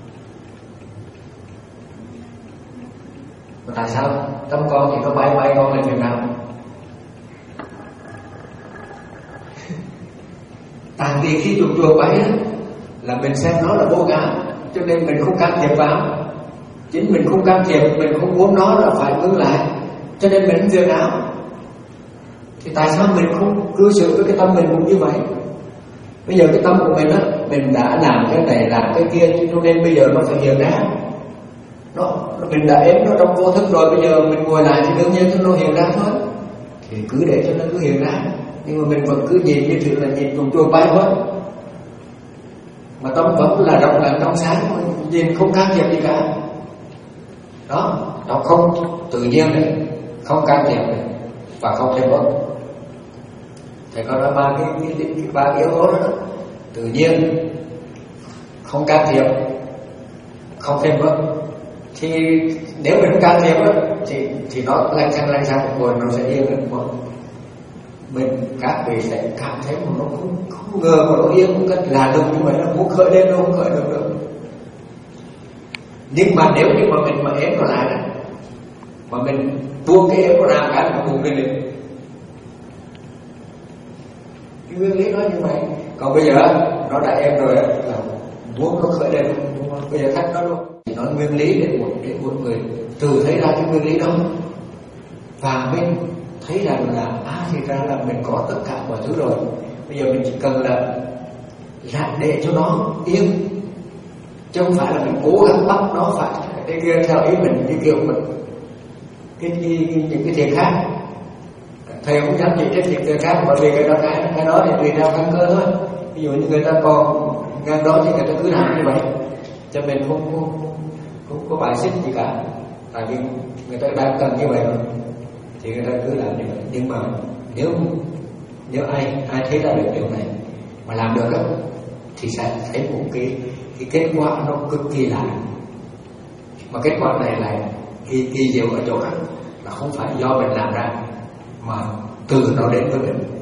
Mà tại sao tâm con thì nó bay bay con lại phiền não? Tại vì khi chuồng chuồng bay á, là mình xem nó là vô ngã, cho nên mình không can thiệp vào. Chính mình không can thiệp, mình không muốn nó là phải ngưng lại, cho nên mình phiền não. Thì tại sao mình không cư xử với cái tâm mình cũng như vậy? Bây giờ cái tâm của mình á, mình đã làm cái này làm cái kia, cho nên bây giờ nó phải hiện ra. Nó, mình đã ếm nó trong vô thức rồi, bây giờ mình ngồi lại thì đương nhiên nó hiện ra thôi. Thì cứ để cho nó cứ hiện ra. Nhưng mà mình vẫn cứ nhìn như chuyện là nhìn chuồng chuồng bay thôi, mà tâm vẫn là rộng lặng trong sáng, nhìn không can thiệp gì cả. Đó, nó không tự nhiên đấy, không can thiệp đấy, và không thêm bớt. Thầy có nói ba cái, cái, cái, cái ba yếu tố đó, đó, tự nhiên, không can thiệp, không thêm bớt. Thì nếu mình không can thiệp đó, thì thì nó lanh xăng lanh xăng một hồi nó sẽ yên được một. Mình các vị sẽ cảm thấy mà nó không, không ngờ mà nó yên một cách là đúng, nhưng mà nó muốn khởi lên nó không khởi được được. Nhưng mà nếu như mà mình mà ém nó lại này, mà mình buông cái ém nó ra cái nó buông lên lên. Cái nguyên lý nó như vậy. Còn bây giờ nó đã ém rồi là muốn nó khởi lên, bây giờ thách nó luôn. Thì nói nguyên lý để một để một người từ thấy ra cái nguyên lý đó, và mình thấy rằng là à thì ra là mình có tất cả mọi thứ rồi. Bây giờ mình chỉ cần là lại để cho nó yên, chứ không phải là mình cố gắng bắt nó phải cái kia theo ý mình, như kiểu mình cái, cái, cái những cái thiền khác. Thầy không dám chỉ cái thiền khác, bởi vì cái đó cái cái đó thì tùy theo căn cơ thôi. Ví dụ như người ta còn ngang đó thì người ta cứ làm như vậy, cho mình không không không có bài xích gì cả, tại vì người ta đang cần như vậy rồi thì người ta cứ làm như vậy. Nhưng mà nếu nếu ai ai thấy ra được điều này mà làm được đó, thì sẽ thấy một cái cái kết quả nó cực kỳ lạ. Mà kết quả này là kỳ kỳ diệu ở chỗ đó là không phải do mình làm ra, mà từ nó đến với mình.